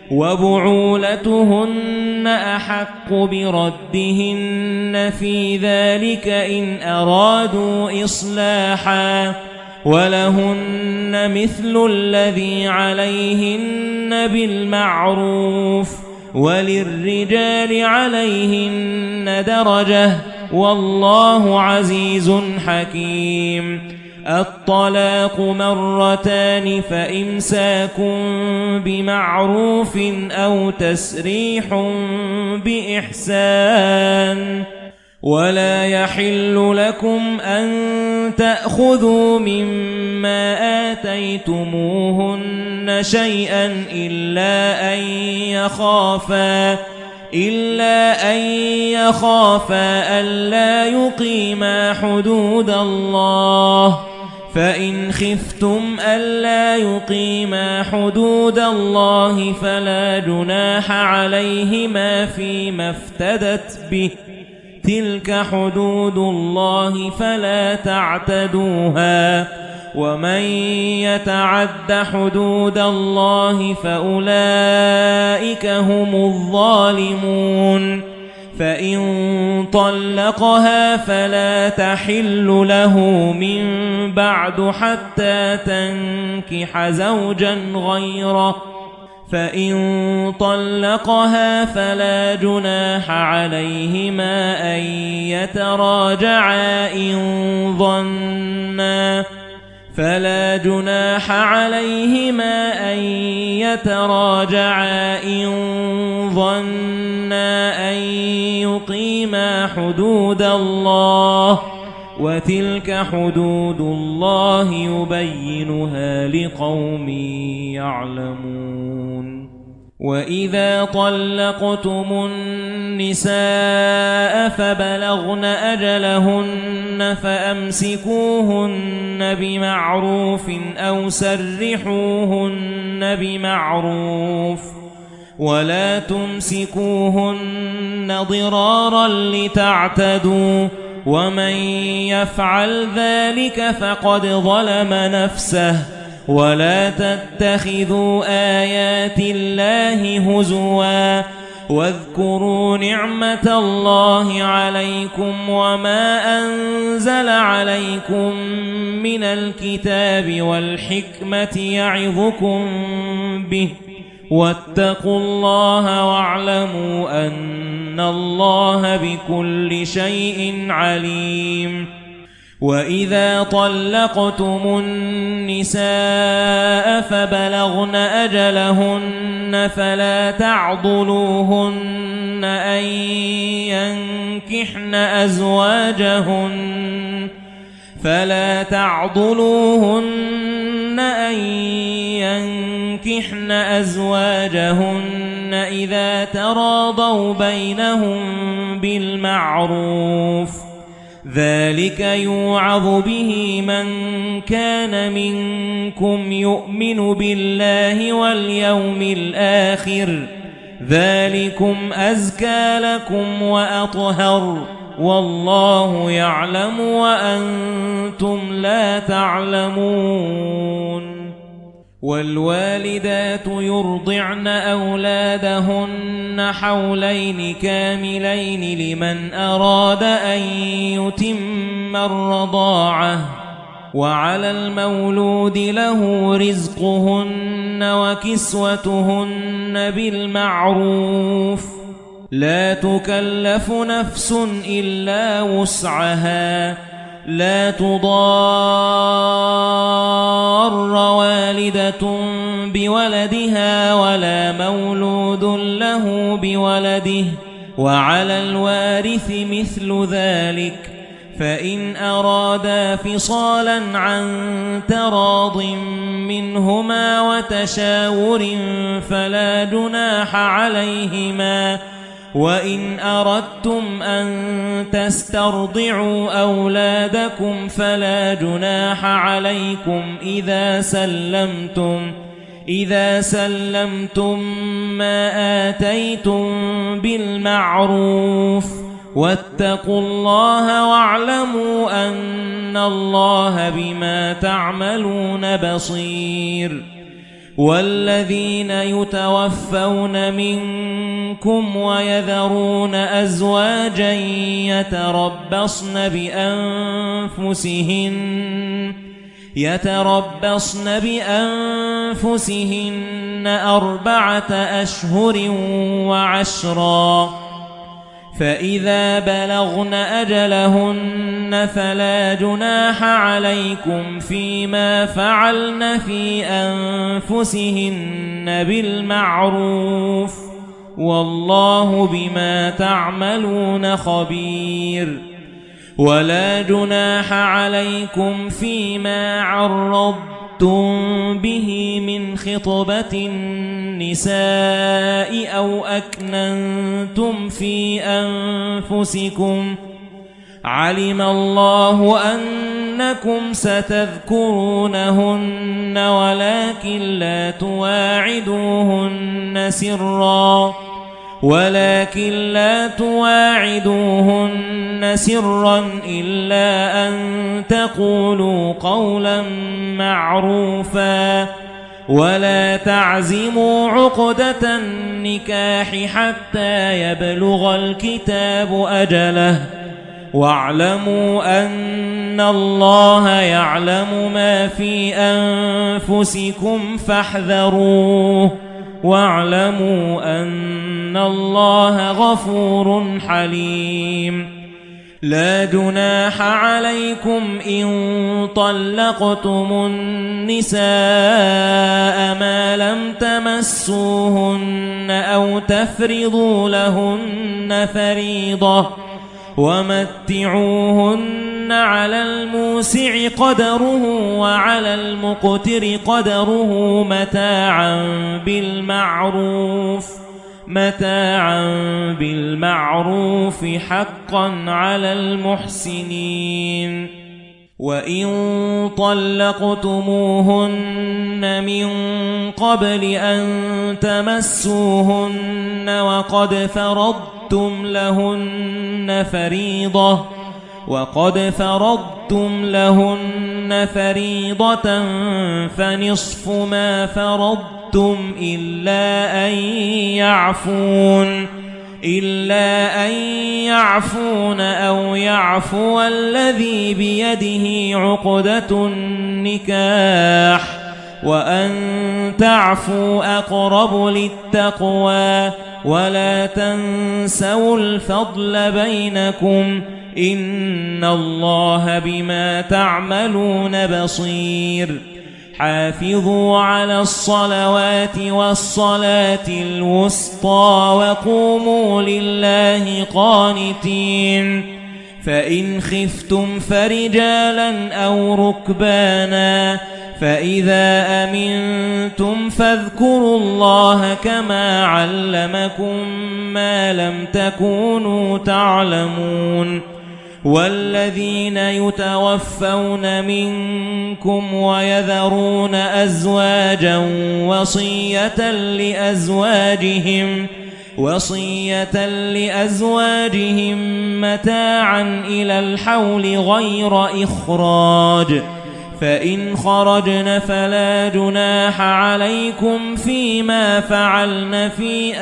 وبعولتهن أحق بردهن في ذلك إن أرادوا إصلاحا ولهن مثل الذي عليهن بالمعروف وللرجال عليهن درجة والله عزيز حكيم الطلاق مرتان فإمساك بمعروف أو تسريح بإحسان ولا يحل لكم أن تأخذوا مما آتيتموهن شيئا إلا أن يخافا إلا أن يخافا ألا يقيما حدود الله فإن خفتم ألا يقيما حدود الله فلا جناح عليهما فيما افتدت به تلك حدود الله فلا تعتدوها ومن يتعد حدود الله فأولئك هم الظالمون فإن طلقها فلا تحل له من بعد حتى تنكح زوجا غيره فإن طلقها فلا جناح عليهما أن يتراجعا إن ظنا فلا جناح عليهما أن يتراجعا إن ظنا أن يقيما حدود الله وتلك حدود الله يبينها لقوم يعلمون وإذا طلقتم النساء فبلغن أجلهن فأمسكوهن بمعروف أو سرحوهن بمعروف ولا تمسكوهن ضرارا لتعتدوا ومن يفعل ذلك فقد ظلم نفسه ولا تتخذوا آيات الله هزوا واذكروا نعمة الله عليكم وما أنزل عليكم من الكتاب والحكمة يعظكم به واتقوا الله واعلموا أن الله بكل شيء عليم وإذا طلقتم النساء فبلغن أجلهن فلا تعضلوهن أن ينكحن أزواجهن فلا تعضلوهن أن ينكحن أزواجهن إذا تراضوا بينهم بالمعروف ذلك يوعظ به من كان منكم يؤمن بالله واليوم الآخر ذلكم أزكى لكم وأطهر والله يعلم وأنتم لا تعلمون والوالدات يرضعن أولادهن حولين كاملين لمن أراد أن يتم الرضاعة وعلى المولود له رزقهن وكسوتهن بالمعروف لا تكلف نفس إلا وسعها لا تضار والدة بولدها ولا مولود له بولده وعلى الوارث مثل ذلك فإن أرادا فصالا عن تراض منهما وتشاور فلا جناح عليهما وإن أردتم أن تسترضعوا أولادكم فلا جناح عليكم إذا سلمتم إذا سلمتم ما آتيتم بالمعروف واتقوا الله واعلموا أن الله بما تعملون بصير والذين يتوفون منكم ويذرون أزواجا يتربصن بأنفسهن يتربصن بأنفسهن أربعة أشهر وعشرا فإذا بلغن أجلهن فلا جناح عليكم فيما فعلن في أنفسهن بالمعروف والله بما تعملون خبير ولا جناح عليكم فيما عرضتم به من خطبة النساء أو أكننتم في أنفسكم علم الله أنكم ستذكرونهن ولكن لا تواعدوهن سرا ولكن لا تواعدوهن سرا إلا أن تقولوا قولا معروفا ولا تعزموا عقدة النكاح حتى يبلغ الكتاب أجله واعلموا أن الله يعلم ما في أنفسكم فاحذروه واعلموا أن الله غفور حليم لا جناح عليكم إن طلقتم النساء ما لم تمسوهن أو تفرضوا لهن فريضة ومتعوهن على الموسع قدره وعلى المقتر قدره متاعا بالمعروف متاعا بالمعروف حقا على المحسنين وإن طلقتموهن من قبل أن تمسوهن وقد فرضتم لهن فريضة وقد فرضتم لهن فريضة فنصف ما فرضتم إلا أن يعفون إلا أن يعفون أو يعفو الذي بيده عقدة النكاح وأن تعفوا أقرب للتقوى ولا تنسوا الفضل بينكم إن الله بما تعملون بصير حافظوا على الصلوات والصلاة الوسطى وقوموا لله قانتين فإن خفتم فرجالا أو ركبانا فإذا أمنتم فاذكروا الله كما علمكم ما لم تكونوا تعلمون والذين يتوفون منكم ويذرون أزواجا وصية لأزواجهم وصية لأزواجهم متاعا إلى الحول غير إخراج فإن خرجن فلا جناح عليكم فيما فعلن في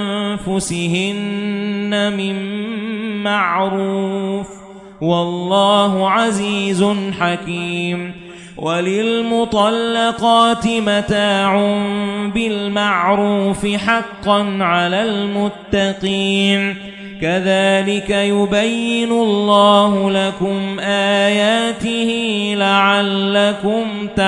أنفسهن من معروف والله عزيز حكيم وللمطلقات متاع بالمعروف حقا على المتقين كذلك يبين الله لكم آياته لعلكم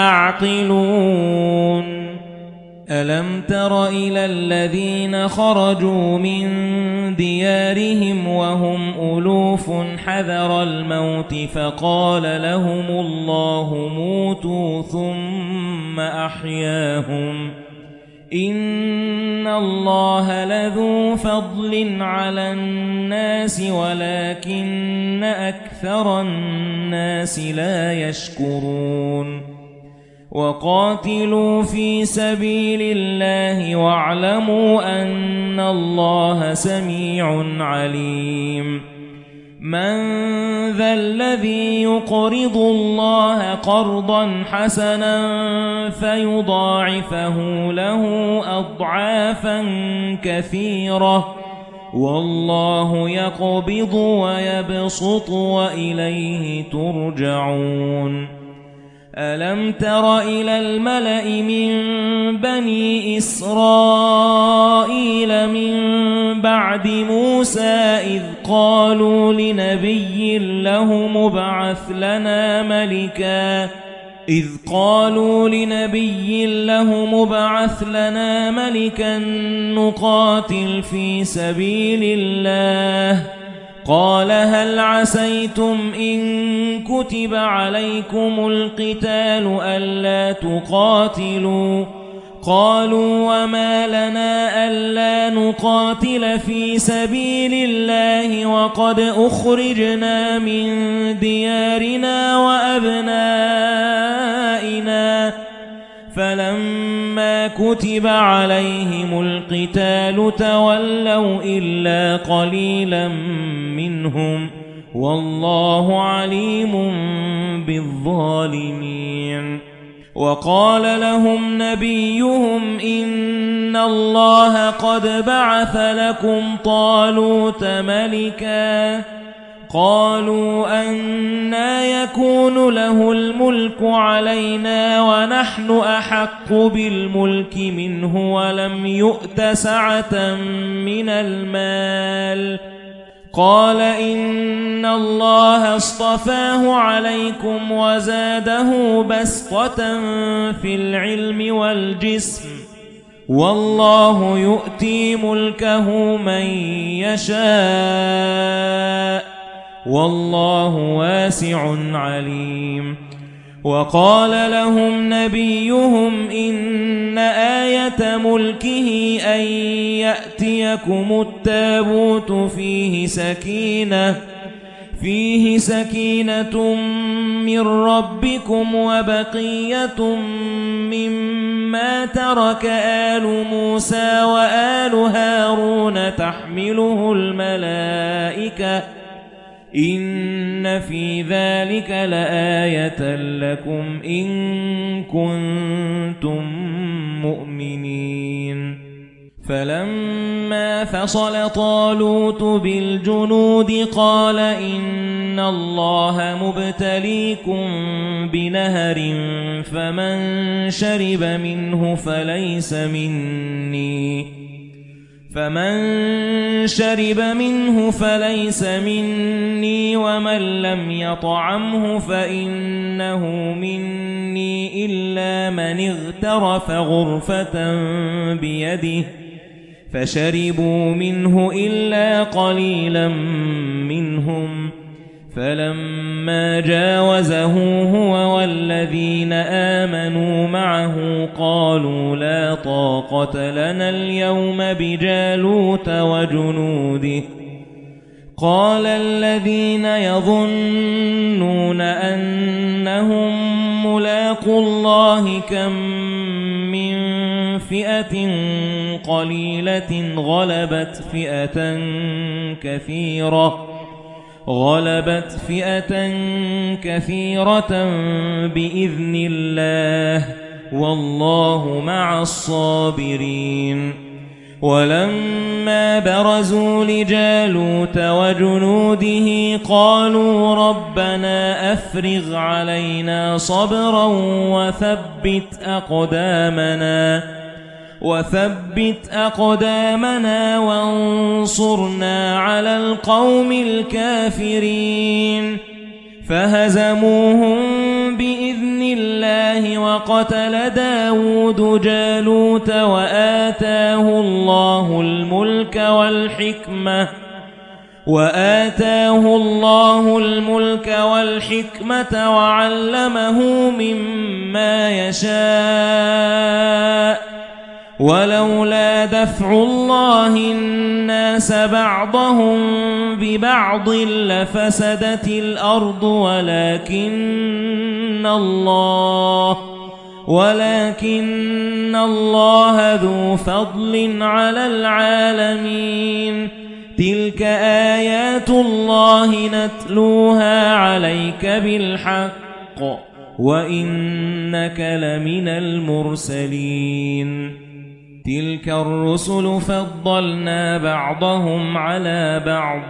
تعقلون ألم تر إلى الذين خرجوا من ديارهم وهم ألوف حذر الموت فقال لهم الله موتوا ثم أحياهم إن الله لذو فضل على الناس ولكن أكثر الناس لا يشكرون وقاتلوا في سبيل الله واعلموا أن الله سميع عليم من ذا الذي يقرض الله قرضا حسنا فيضاعفه له أضعافا كثيرة والله يقبض ويبسط وإليه ترجعون ألم تر إلى الملأ من بني إسرائيل من بعد موسى إذ قالوا لنبي له مبعث لنا ملكا إذ قالوا لنبي له مبعث لنا ملكا نقاتل في سبيل الله قال هل عسيتم إن كتب عليكم القتال ألا تقاتلوا قالوا وما لنا ألا نقاتل في سبيل الله وقد أخرجنا من ديارنا وأبنائنا فلما كتب عليهم القتال تولوا إلا قليلا منهم والله عليم بالظالمين وقال لهم نبيهم إن الله قد بعث لكم طالوت ملكا قالوا أنى يكون له الملك علينا ونحن أحق بالملك منه ولم يؤت سعة من المال قال إن الله اصطفاه عليكم وزاده بسطة في العلم والجسم والله يؤتي ملكه من يشاء والله واسع عليم وقال لهم نبيهم إن آية ملكه أن يأتيكم التابوت فيه سكينة فيه سكينة من ربكم وبقية مما ترك آل موسى وآل هارون تحمله الملائكة إن في ذلك لآية لكم إن كنتم مؤمنين فلما فصل طالوت بالجنود قال إن الله مبتليكم بنهر فمن شرب منه فليس مني فمن شرب منه فليس مني ومن لم يطعمه فإنه مني إلا من اغترف غرفة بيده فشربوا منه إلا قليلا منهم فلما جاوزه هو والذين آمنوا معه قالوا لا طاقة لنا اليوم بجالوت وجنوده قال الذين يظنون أنهم ملاقو الله كم من فئة قليلة غلبت فئة كثيرة غلبت فئة كثيرة بإذن الله والله مع الصابرين ولما برزوا لجالوت وجنوده قالوا ربنا أفرغ علينا صبرا وثبت أقدامنا وثبت أقدامنا وانصرنا على القوم الكافرين فهزموهم بإذن الله وقتل داود جالوت وآتاه الله الملك والحكمة وآتاه الله الملك والحكمة وعلمه مما يشاء ولولا دفع الله الناس بعضهم ببعض لفسدت الأرض ولكن الله ولكن الله ذو فضل على العالمين تلك آيات الله نتلوها عليك بالحق وإنك لمن المرسلين تلك الرسل فضلنا بعضهم على بعض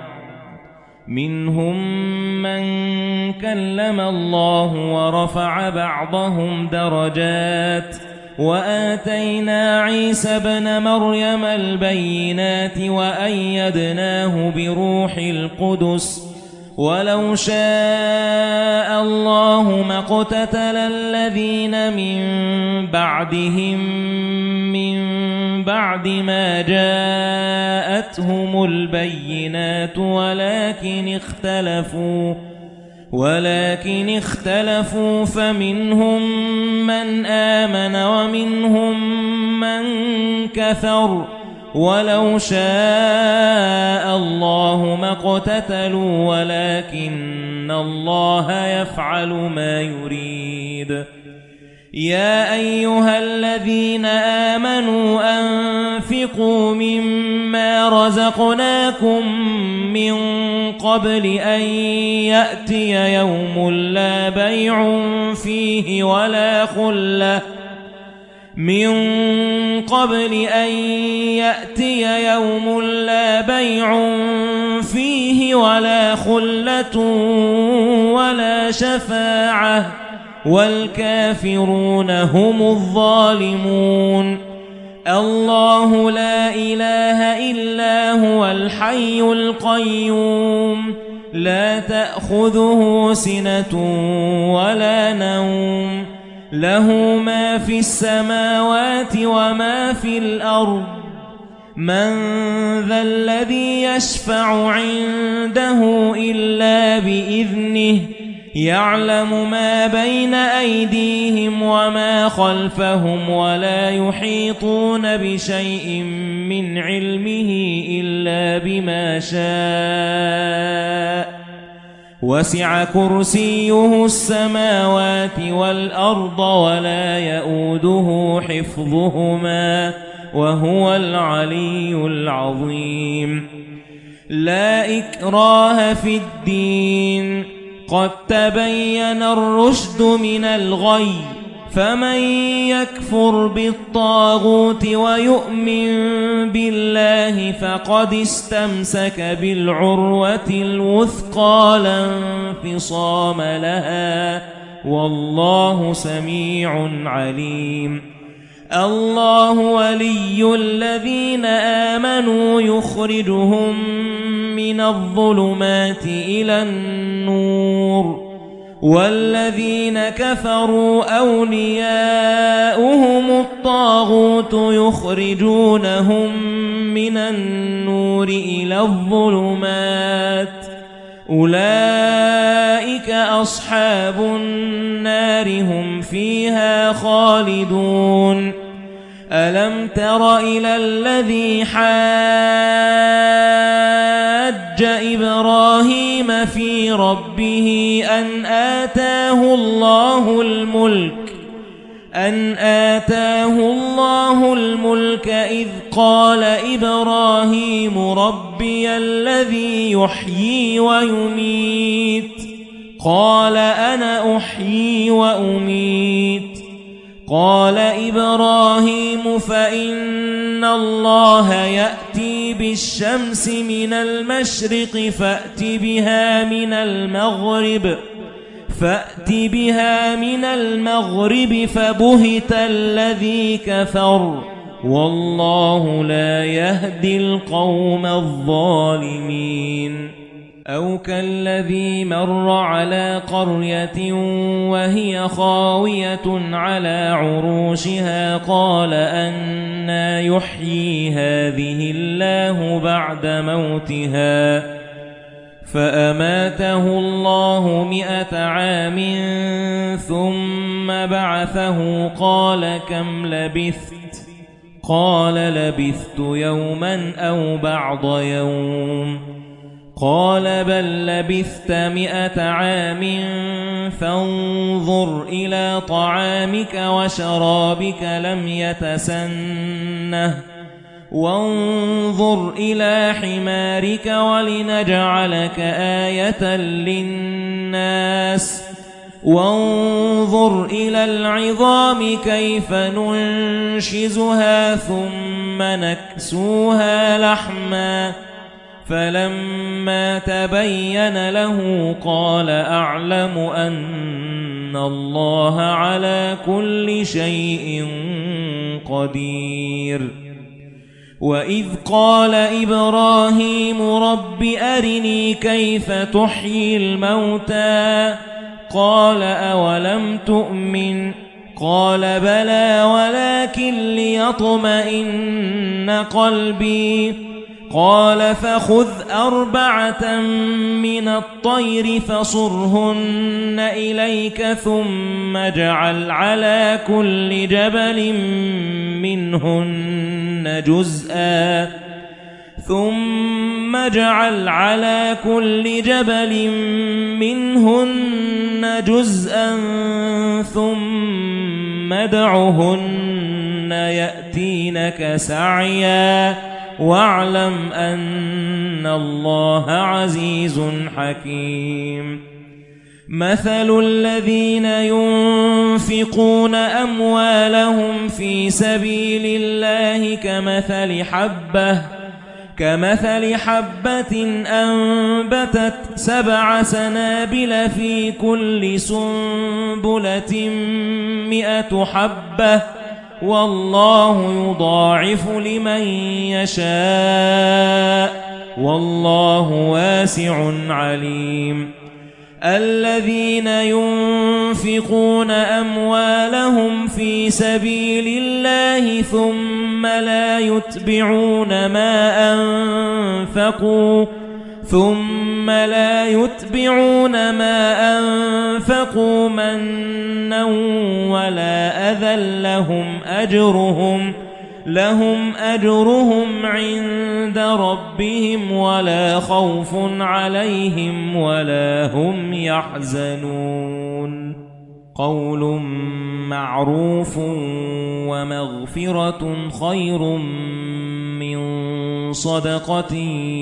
منهم من كلم الله ورفع بعضهم درجات وآتينا عيسى ابن مريم البينات وأيدناه بروح القدس ولو شاء الله ما اقتتل الذين من بعدهم من بعد ما جاءتهم البينات ولكن اختلفوا ولكن اختلفوا فمنهم من آمن ومنهم من كفر ولو شاء الله ما اقتتلوا ولكن الله يفعل ما يريد يا أيها الذين آمنوا أنفقوا مما رزقناكم من قبل أن يأتي يوم لا بيع فيه ولا خلة من قبل أن يأتي يوم لا بيع فيه ولا خلة ولا شفاعة والكافرون هم الظالمون الله لا إله إلا هو الحي القيوم لا تأخذه سنة ولا نوم له ما في السماوات وما في الأرض من ذا الذي يشفع عنده إلا بإذنه يعلم ما بين أيديهم وما خلفهم ولا يحيطون بشيء من علمه إلا بما شاء وسع كرسيه السماوات والأرض ولا يؤوده حفظهما وهو العلي العظيم لا إكراه في الدين قد تبين الرشد من الغي فمن يكفر بالطاغوت ويؤمن بالله فقد استمسك بالعروة الوثقى لا انفصام لها والله سميع عليم الله ولي الذين آمنوا يخرجهم من الظلمات إلى النور والذين كفروا أولياؤهم الطاغوت يخرجونهم من النور إلى الظلمات أولئك أصحاب النار هم فيها خالدون ألم تر إلى الذي حاج إبراهيم في ربه أن آتاه الله الملك أن آتاه الله الملك إذ قال إبراهيم ربي الذي يحيي ويميت قال أنا أحيي وأميت قال إبراهيم فإن الله يأتي بالشمس من المشرق فأت بها من المغرب فأت بها من المغرب فبهت الذي كفر والله لا يهدي القوم الظالمين أو كالذي مر على قرية وهي خاوية على عروشها قال أنى يحيي هذه الله بعد موتها فأماته الله مئة عام ثم بعثه قال كم لبثت قال لبثت يوما أو بعض يوم قال بل لبثت مئة عام فانظر إلى طعامك وشرابك لم يتسنه وانظر إلى حمارك ولنجعلك آية للناس وانظر إلى العظام كيف ننشزها ثم نكسوها لحما فلما تبين له قال أعلم أن الله على كل شيء قدير وإذ قال إبراهيم رب أرني كيف تحيي الموتى قال أولم تؤمن قال بلى ولكن ليطمئن قلبي قال فخذ أربعة من الطير فصرهن إليك ثم اجعل على كل جبل منهن جزءا ثم اجعل على كل جبل منهن جزءا ثم ادعهن يأتينك سعيا واعلم أن الله عزيز حكيم مثل الذين ينفقون أموالهم في سبيل الله كمثل حبة كمثل حبة أنبتت سبع سنابل في كل سنبلة مئة حبة والله يضاعف لمن يشاء والله واسع عليم الذين ينفقون أموالهم في سبيل الله ثم لا يتبعون ما أنفقوا ثم لا يتبعون ما أنفقوا منا ولا أذى لهم أجرهم لهم أجرهم عند ربهم ولا خوف عليهم ولا هم يحزنون قول معروف ومغفرة خير من صدقة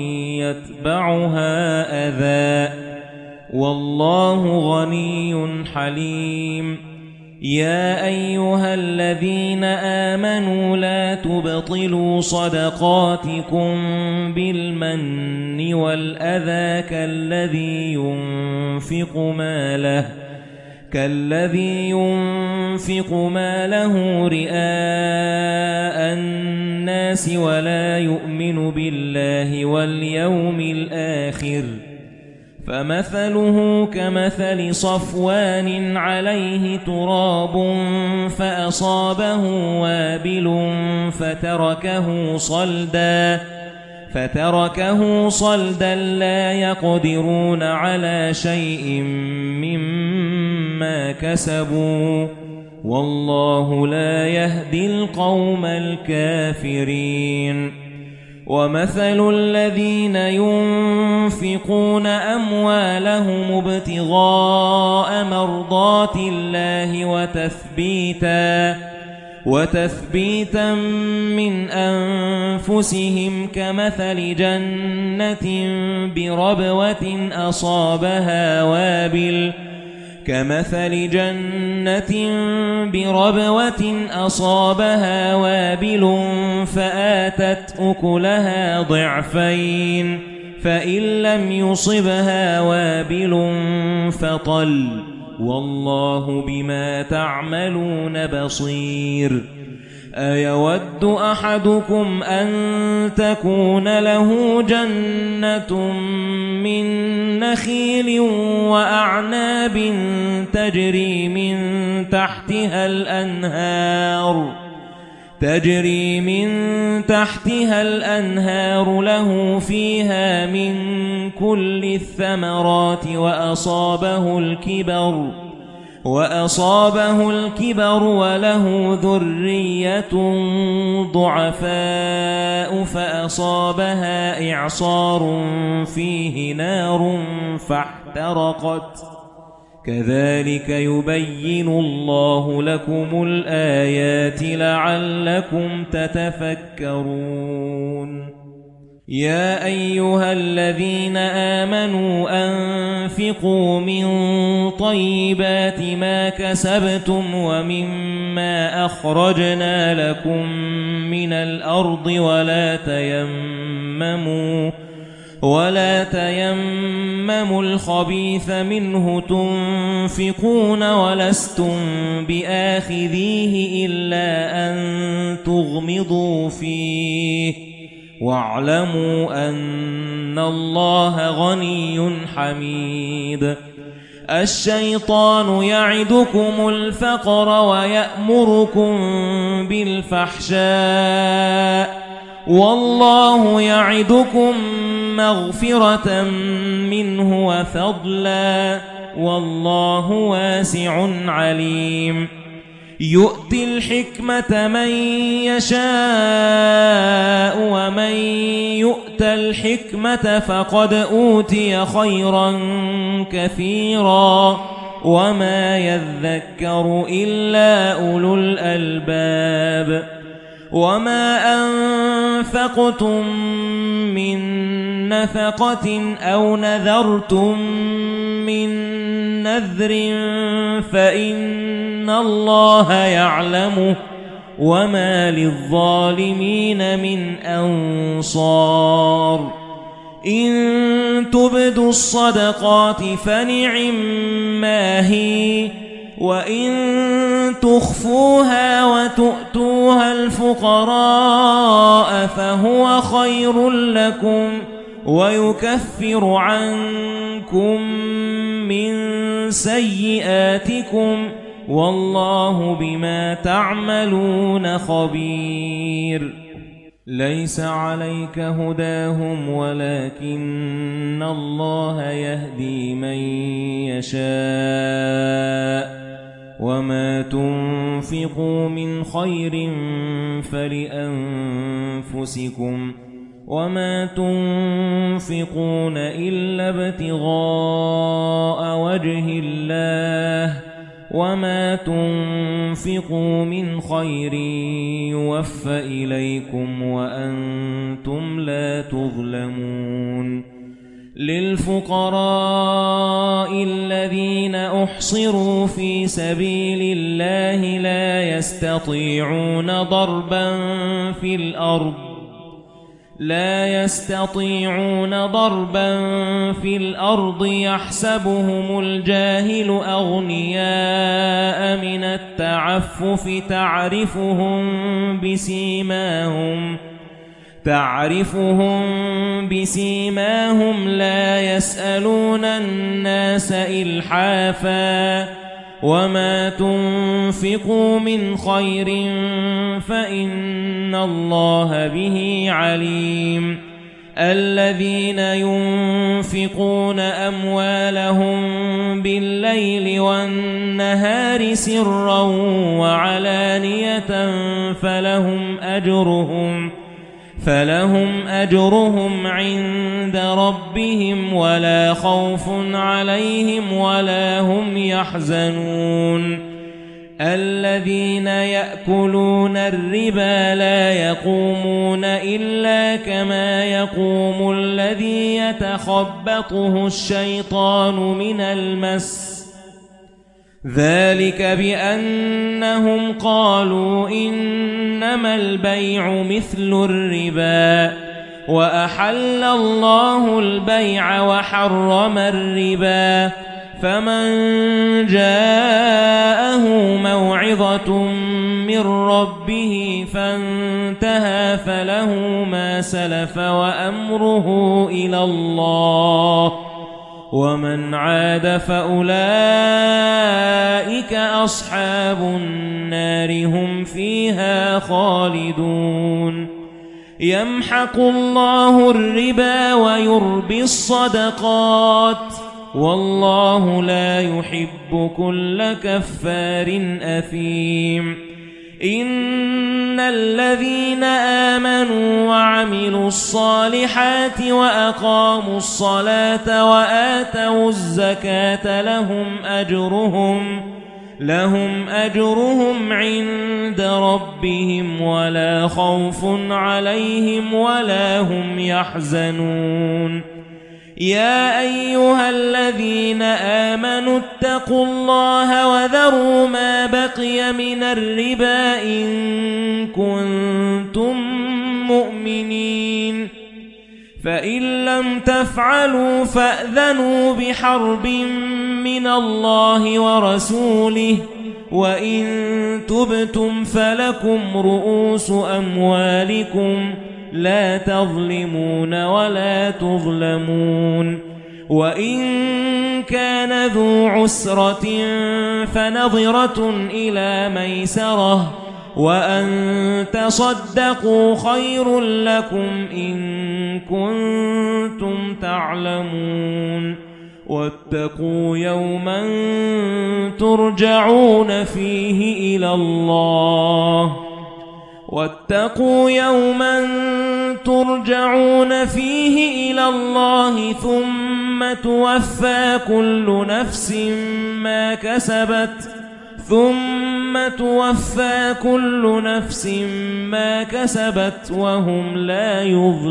يتبعها أذى والله غني حليم يا أيها الذين آمنوا لا تبطلوا صدقاتكم بالمن والأذى كالذي ينفق ماله كالذي ينفق ماله رئاء الناس ولا يؤمن بالله واليوم الآخر فمثله كمثل صفوان عليه تراب فأصابه وابل فتركه صلدا فتركه صلدا لا يقدرون على شيء مما كسبوا والله لا يهدي القوم الكافرين ومثل الذين ينفقون أموالهم ابتغاء مرضات الله وتثبيتا وتثبيتا من أنفسهم كمثل جنة بربوة أصابها وابل كمثل جنة بربوة أصابها وابل فآتت أكلها ضعفين فإن لم يصبها وابل فطل والله بما تعملون بصير أيود أحدكم أن تكون له جنة من نخيل وأعناب تجري من تحتها الأنهار تجري من تحتها الأنهار له فيها من كل الثمرات وأصابه الكبر وأصابه الكبر وله ذرية ضعفاء فأصابها إعصار فيه نار فاحترقت كذلك يبين الله لكم الآيات لعلكم تتفكرون يا أيها الذين آمنوا أنفقوا من طيبات ما كسبتم ومما أخرجنا لكم من الأرض ولا تيمموا ولا تيمموا الخبيث منه تنفقون ولستم بآخذيه إلا أن تغمضوا فيه واعلموا أن الله غني حميد الشيطان يعدكم الفقر ويأمركم بالفحشاء والله يعدكم مغفرة منه وفضلا والله واسع عليم يؤتي الحكمة من يشاء ومن يؤت الحكمة فقد أوتي خيرا كثيرا وما يذكر إلا أولو الألباب وما أنفقتم من نفقة أو نذرتم من نذر فإن الله يعلمه وما للظالمين من أنصار إن تبدوا الصدقات فنعما هي وإن تخفوها وتؤتوها الفقراء فهو خير لكم ويكفر عنكم من سيئاتكم والله بما تعملون خبير ليس عليك هداهم ولكن الله يهدي من يشاء وما تنفقوا من خير فلأنفسكم وما تنفقون إلا ابتغاء وجه الله وما تنفقوا من خير يوفى إليكم وأنتم لا تظلمون للفقراء الذين أحصروا في سبيل الله لا يستطيعون ضربا في الأرض لا يستطيعون ضربا في الأرض يحسبهم الجاهل أغنياء من التعفف تعرفهم بسيماهم تعرفهم بسيماهم لا يسألون الناس إلحافا وما تنفقوا من خير فإن الله به عليم الذين ينفقون أموالهم بالليل والنهار سرا وعلانية فلهم أجرهم فلهم أجرهم عند ربهم ولا خوف عليهم ولا هم يحزنون الذين يأكلون الربا لا يقومون إلا كما يقوم الذي يتخبطه الشيطان من المس ذلك بأنهم قالوا إنما البيع مثل الربا وأحل الله البيع وحرم الربا فمن جاءه موعظة من ربه فانتهى فله ما سلف وأمره إلى الله ومن عاد فأولئك أصحاب النار هم فيها خالدون يمحق الله الربا ويربي الصدقات والله لا يحب كل كفار أثيم إن الذين آمنوا وعملوا الصالحات وأقاموا الصلاة وآتوا الزكاة لهم أجرهم لهم أجرهم عند ربهم ولا خوف عليهم ولا هم يحزنون يا أيها الذين آمنوا اتقوا الله وذروا ما بقي من الربا إن كنتم مؤمنين فإن لم تفعلوا فأذنوا بحرب من الله ورسوله وإن تبتم فلكم رؤوس أموالكم لا تظلمون ولا تظلمون وإن كان ذو عسرة فنظرة إلى ميسرة وأن تصدقوا خير لكم إن كنتم تعلمون واتقوا يوما ترجعون فيه إلى الله واتقوا يوما ترجعون فيه إلى الله ثم توفى كل نفس ما كسبت ثم توفى كل نفس ما كسبت وهم لا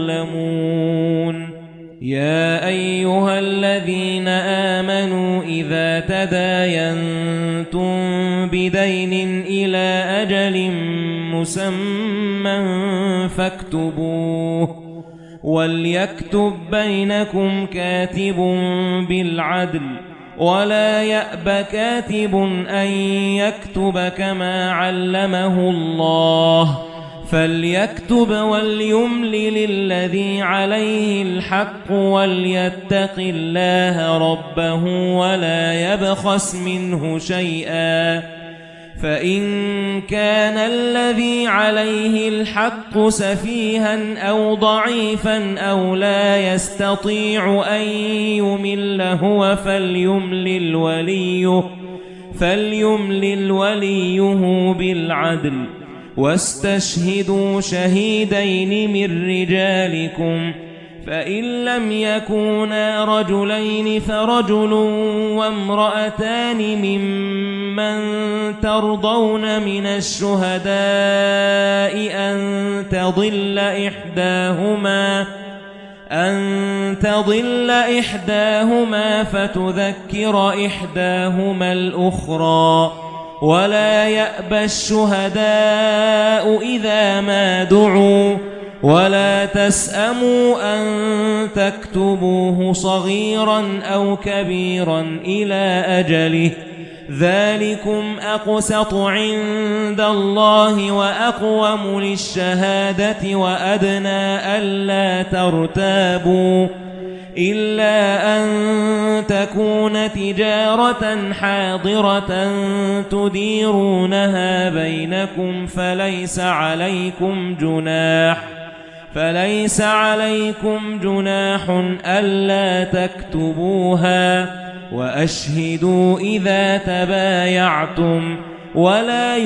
يظلمون يا أيها الذين آمنوا إذا تداينتم بدين إلى أجل مسمى فاكتبوه وليكتب بينكم كاتب بالعدل ولا يأب كاتب أن يكتب كما علمه الله فليكتب وليملل الذي عليه الحق وليتق الله ربه ولا يبخس منه شيئا فإن كان الذي عليه الحق سفيها أو ضعيفا أو لا يستطيع أن يمل هو فليملل وليه فليملل وليه بالعدل واستشهدوا شهيدين من رجالكم فإن لم يكونا رجلين فرجل وامرأتان ممن ترضون من الشهداء أن تضل إحداهما أن تضل إحداهما فتذكر إحداهما الأخرى ولا يأبى الشهداء إذا ما دعوا ولا تسأموا أن تكتبوه صغيرا أو كبيرا إلى أجله ذلكم أقسط عند الله وأقوم للشهادة وأدنى ألا ترتابوا إلا أن تكون تجارة حاضرة تديرونها بينكم فليس عليكم جناح فليس عليكم جناح ألا تكتبوها وأشهدوا إذا تبايعتم ولا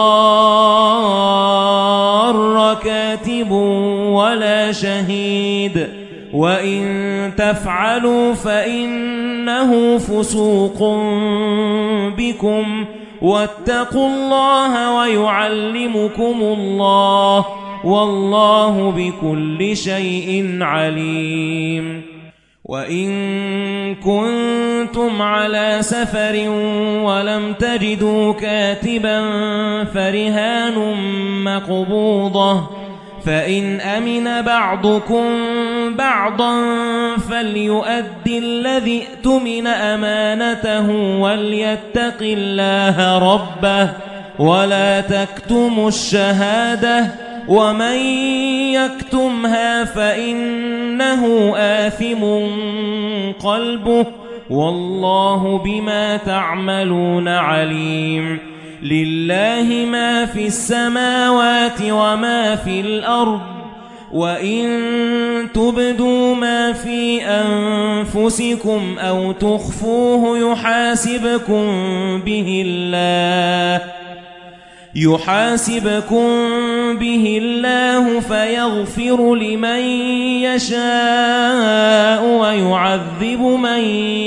يضار كاتب ولا شهيد وإن تفعلوا فإنه فسوق بكم واتقوا الله ويعلمكم الله والله بكل شيء عليم. وإن كنتم على سفر ولم تجدوا كاتبا فرهان مقبوضة فإن أمن بعضكم بعضا فليؤد الذي اؤتمن أمانته وليتق الله ربه ولا تكتموا الشهادة ومن يكتمها فإنه آثم قلبه والله بما تعملون عليم. لله ما في السماوات وما في الأرض وإن تبدوا ما في أنفسكم أو تخفوه يحاسبكم به الله يحاسبكم به الله فيغفر لمن يشاء ويعذب من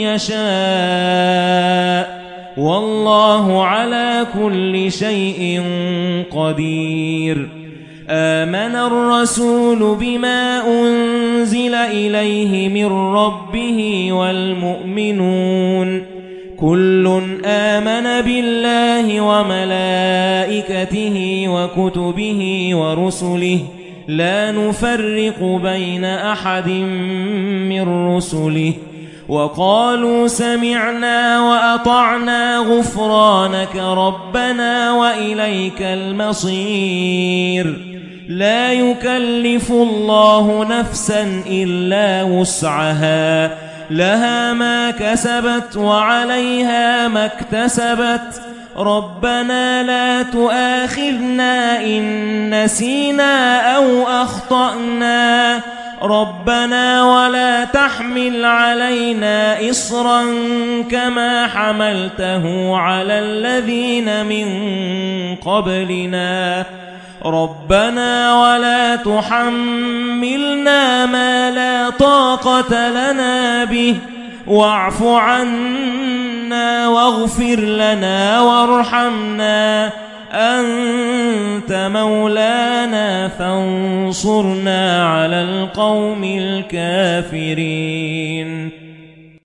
يشاء والله على كل شيء قدير. آمن الرسول بما أنزل إليه من ربه والمؤمنون كل آمن بالله وملائكته وكتبه ورسله لا نفرق بين أحد من رسله وقالوا سمعنا وأطعنا غفرانك ربنا وإليك المصير. لا يكلف الله نفسا إلا وسعها لها ما كسبت وعليها ما اكتسبت ربنا لا تؤاخذنا إن نسينا أو أخطأنا ربنا ولا تحمل علينا إصرا كما حملته على الذين من قبلنا ربنا ولا تحملنا ما لا طاقة لنا به واعف عنا واغفر لنا وارحمنا أنت مولانا فانصرنا على القوم الكافرين.